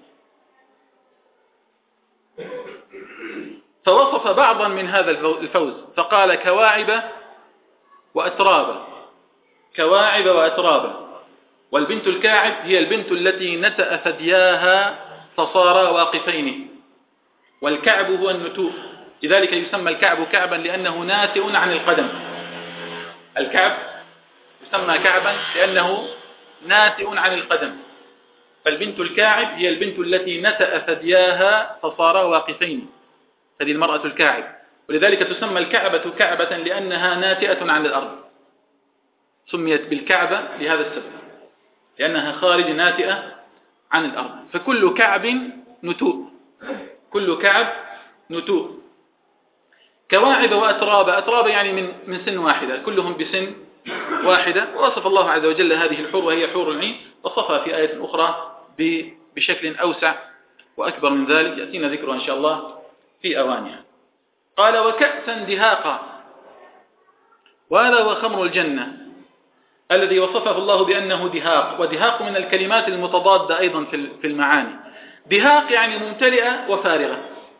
فوصف بعضا من هذا الفوز فقال كواعب وأترابا. كواعب وأترابا، والبنت الكاعب هي البنت التي نتأ ثدياها فصارا واقفين، والكعب هو النتوء، لذلك يسمى الكعب كعبا لأنه ناتئ عن القدم. الكعب يسمى كعبا لأنه ناتئ عن القدم. فالبنت الكاعب هي البنت التي نتأ ثدياها فصارا واقفين، هذه المرأة الكاعب. ولذلك تسمى الكعبة كعبة لأنها ناتئة عن الأرض، سميت بالكعبة لهذا السبب، لأنها خارج ناتئة عن الأرض. فكل كعب نتوء، كل كعب نتوء. كواعب وأترابا، أترابا يعني من سن واحدة، كلهم بسن واحدة. ووصف الله عز وجل هذه الحور وهي حور العين، وصفها في آية أخرى بشكل أوسع وأكبر من ذلك، يأتينا ذكرها إن شاء الله في أوانها. قال وكأسا دهاقا، وهذا هو خمر الجنة الذي وصفه الله بأنه دهاق. ودهاق من الكلمات المتضادة أيضا في المعاني. دهاق يعني ممتلئة وفارغة.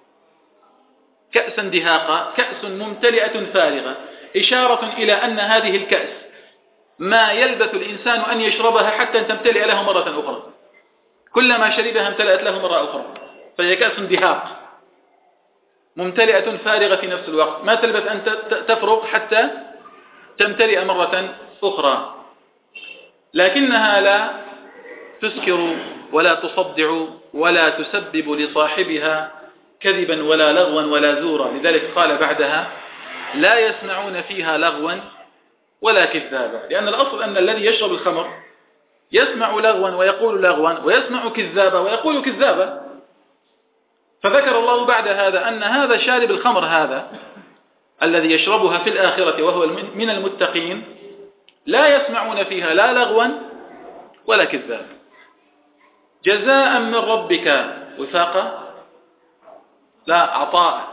كأسا دهاقا، كأس ممتلئة فارغة، إشارة إلى أن هذه الكأس ما يلبث الإنسان أن يشربها حتى تمتلئ له مرة أخرى، كلما شربها امتلأت له مرة أخرى. فهي كأس دهاق ممتلئة فارغة في نفس الوقت، ما تلبث أن تفرغ حتى تمتلئ مرة أخرى. لكنها لا تسكر ولا تصدع ولا تسبب لصاحبها كذبا ولا لغوا ولا زورا. لذلك قال بعدها لا يسمعون فيها لغوا ولا كذابا، لأن الأصل أن الذي يشرب الخمر يسمع لغوا ويقول لغوا، ويسمع كذابا ويقول كذابا. فذكر الله بعد هذا أن هذا شارب الخمر هذا الذي يشربها في الآخرة وهو من المتقين لا يسمعون فيها لا لغوا ولا كذابا. جزاء من ربك وفاقا، لا عطاء،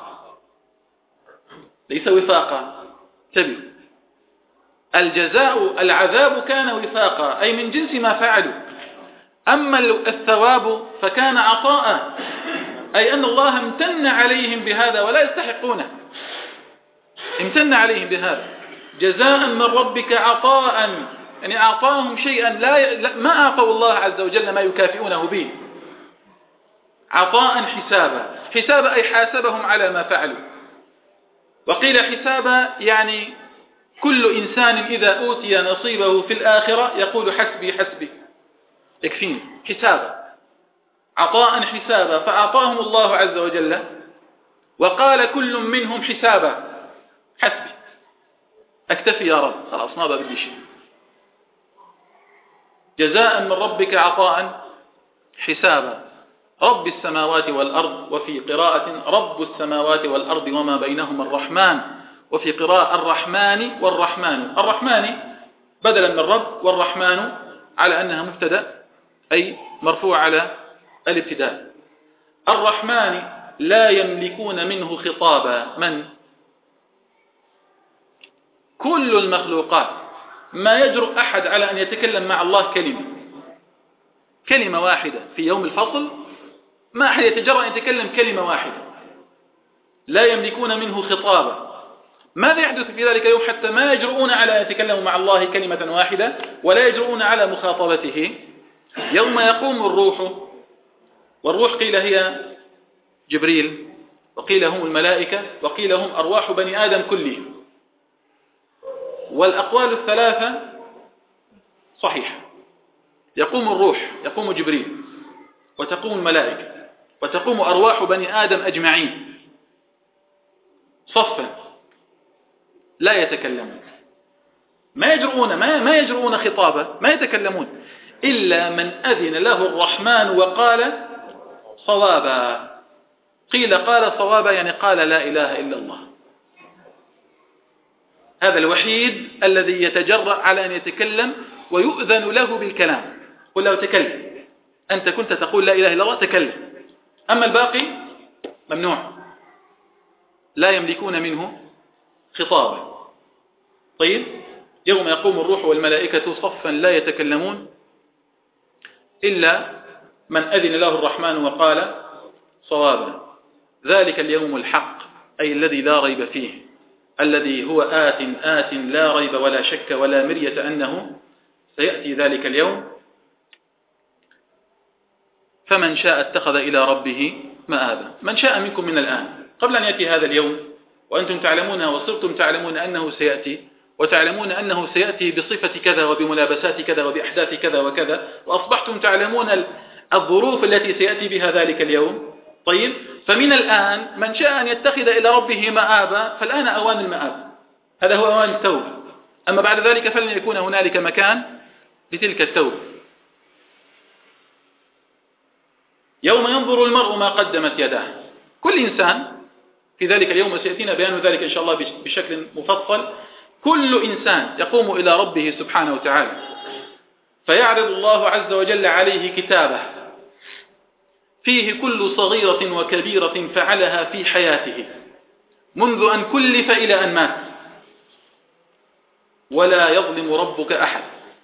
ليس وفاقا. تبي الجزاء العذاب كان وفاقا، أي من جنس ما فعلوا. أما الثواب فكان عطاء، أي أن الله امتن عليهم بهذا ولا يستحقونه، امتن عليهم بهذا. جزاء من ربك عطاء، يعني أعطاهم شيئا ما أعطوا الله عز وجل ما يكافئونه به. عطاء حسابا، حسابا أي حاسبهم على ما فعلوا. وقيل حسابا يعني كل إنسان إذا أوتي نصيبه في الآخرة يقول حسبي حسبي يكفيني، حسابا. عطاء حسابا، فأعطاهم الله عز وجل وقال كل منهم حسابا حسبي، أكتفي يا رب، خلاص ما بدي شيء. جزاء من ربك عطاء حسابا. رب السماوات والأرض، وفي قراءة رب السماوات والأرض وما بينهما الرحمن، وفي قراءة الرحمن والرحمن. الرحمن بدلا من رب، والرحمن على أنها مبتدأ أي مرفوع على الابتداء. الرحمن لا يملكون منه خطابا. من؟ كل المخلوقات. ما يجرؤ أحد على أن يتكلم مع الله كلمة واحدة في يوم الفصل، ما أحد يتجرأ أن يتكلم كلمة واحدة. لا يملكون منه خطابا. ماذا يحدث في ذلك اليوم حتى ما يجرؤون على أن يتكلموا مع الله كلمة واحدة، ولا يجرؤون على مخاطبته؟ يوم يقوم الروح، والروح قيل هي جبريل، وقيل هم الملائكة، وقيل هم أرواح بني آدم كلهم، والأقوال الثلاثة صحيحة. يقوم الروح، يقوم جبريل، وتقوم الملائكة، وتقوم أرواح بني آدم أجمعين صفا لا يتكلمون. ما يجرؤون خطابا، ما يتكلمون إلا من أذن له الرحمن وقال صوابا. قيل قال صوابا يعني قال لا إله إلا الله. هذا الوحيد الذي يتجرأ على أن يتكلم ويؤذن له بالكلام. قل له تكلم، أنت كنت تقول لا إله إلا الله، تكلم. أما الباقي ممنوع، لا يملكون منه خطابا. طيب، يوم يقوم الروح والملائكة صفا لا يتكلمون إلا من أذن له الرحمن وقال صوابا. ذلك اليوم الحق، أي الذي لا ريب فيه، الذي هو آت لا ريب ولا شك ولا مرية أنه سيأتي ذلك اليوم. فمن شاء اتخذ إلى ربه مآبا. من شاء منكم من الآن قبل أن يأتي هذا اليوم، وأنتم تعلمون وصرتم تعلمون أنه سيأتي، وتعلمون أنه سيأتي بصفة كذا وبملابسات كذا وبأحداث كذا وكذا، وأصبحتم تعلمون الظروف التي سيأتي بها ذلك اليوم. طيب، فمن الآن من شاء أن يتخذ إلى ربه مآبا، فالآن أوان المآب، هذا هو أوان التوبة. أما بعد ذلك فلن يكون هنالك مكان لتلك التوبة. يوم ينظر المرء ما قدمت يداه. كل إنسان في ذلك اليوم، سيأتينا بيان ذلك إن شاء الله بشكل مفصل، كل إنسان يقوم إلى ربه سبحانه وتعالى، فيعرض الله عز وجل عليه كتابه فيه كل صغيرة وكبيرة فعلها في حياته منذ أن كلف إلى أن مات، ولا يظلم ربك أحد.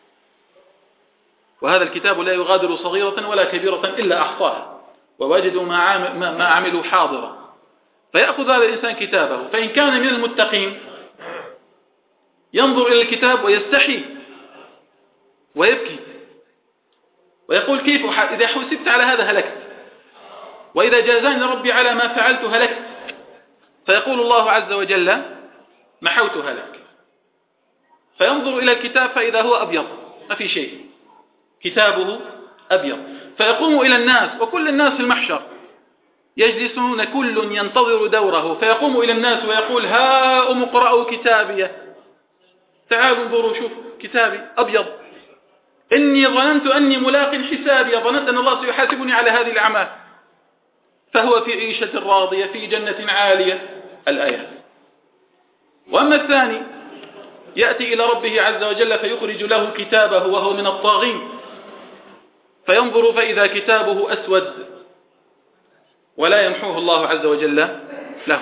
وهذا الكتاب لا يغادر صغيرة ولا كبيرة إلا أحصاها، ووجدوا ما عملوا حاضرا. فيأخذ هذا الإنسان كتابه، فإن كان من المتقين ينظر إلى الكتاب ويستحي ويبكي ويقول كيف إذا حسبت على هذا هلكت، وإذا جازاني ربي على ما فعلت هلكت. فيقول الله عز وجل محوتها لك. فينظر إلى الكتاب فإذا هو أبيض، ما في شيء، كتابه أبيض. فيقوم إلى الناس، وكل الناس في المحشر يجلسون كل ينتظر دوره، فيقوم إلى الناس ويقول هاؤم اقرأوا كتابي، تعالوا انظروا شوف كتابي أبيض، إني ظننت أني ملاق حسابي، ظننت أن الله سيحاسبني على هذه الأعمال. فهو في عيشة راضية في جنة عالية. الآية. وأما الثاني يأتي إلى ربه عز وجل فيخرج له كتابه وهو من الطاغين، فينظر فإذا كتابه أسود ولا يمحوه الله عز وجل له.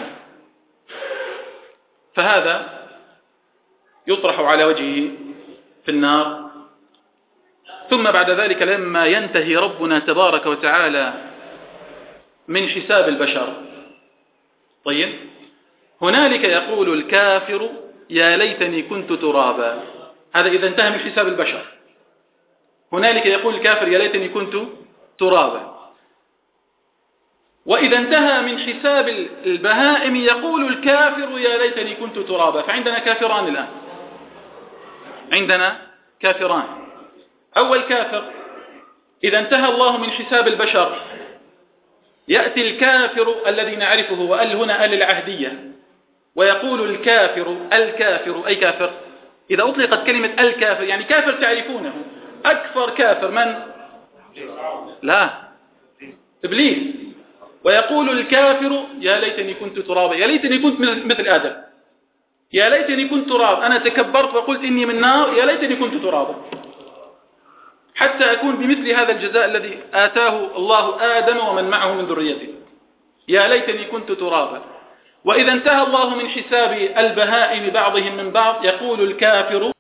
فهذا يطرح على وجهه في النار. ثم بعد ذلك لما ينتهي ربنا تبارك وتعالى من حساب البشر، طيب، هنالك يقول الكافر يا ليتني كنت ترابا. هذا إذا انتهى من حساب البشر. هنالك يقول الكافر يا ليتني كنت ترابا. وإذا انتهى من حساب البهائم يقول الكافر يا ليتني كنت ترابا. فعندنا كافران الآن، عندنا كافران. أول كافر إذا انتهى الله من حساب البشر يأتي الكافر الذي نعرفه، وأل هنا أل العهدية، ويقول الكافر أي كافر. إذا أطلقت كلمة الكافر يعني كافر تعرفونه. أكثر كافر من؟ لا، إبليس. ويقول الكافر يا ليتني كنت ترابا، يا ليتني كنت مثل آدم، يا ليتني كنت تراب، أنا تكبرت وقلت إني من نار، يا ليتني كنت ترابا حتى أكون بمثل هذا الجزاء الذي آتاه الله آدم ومن معه من ذريته، يا ليتني كنت ترابا. وإذا انتهى الله من حساب البهائم بعضهم من بعض يقول الكافر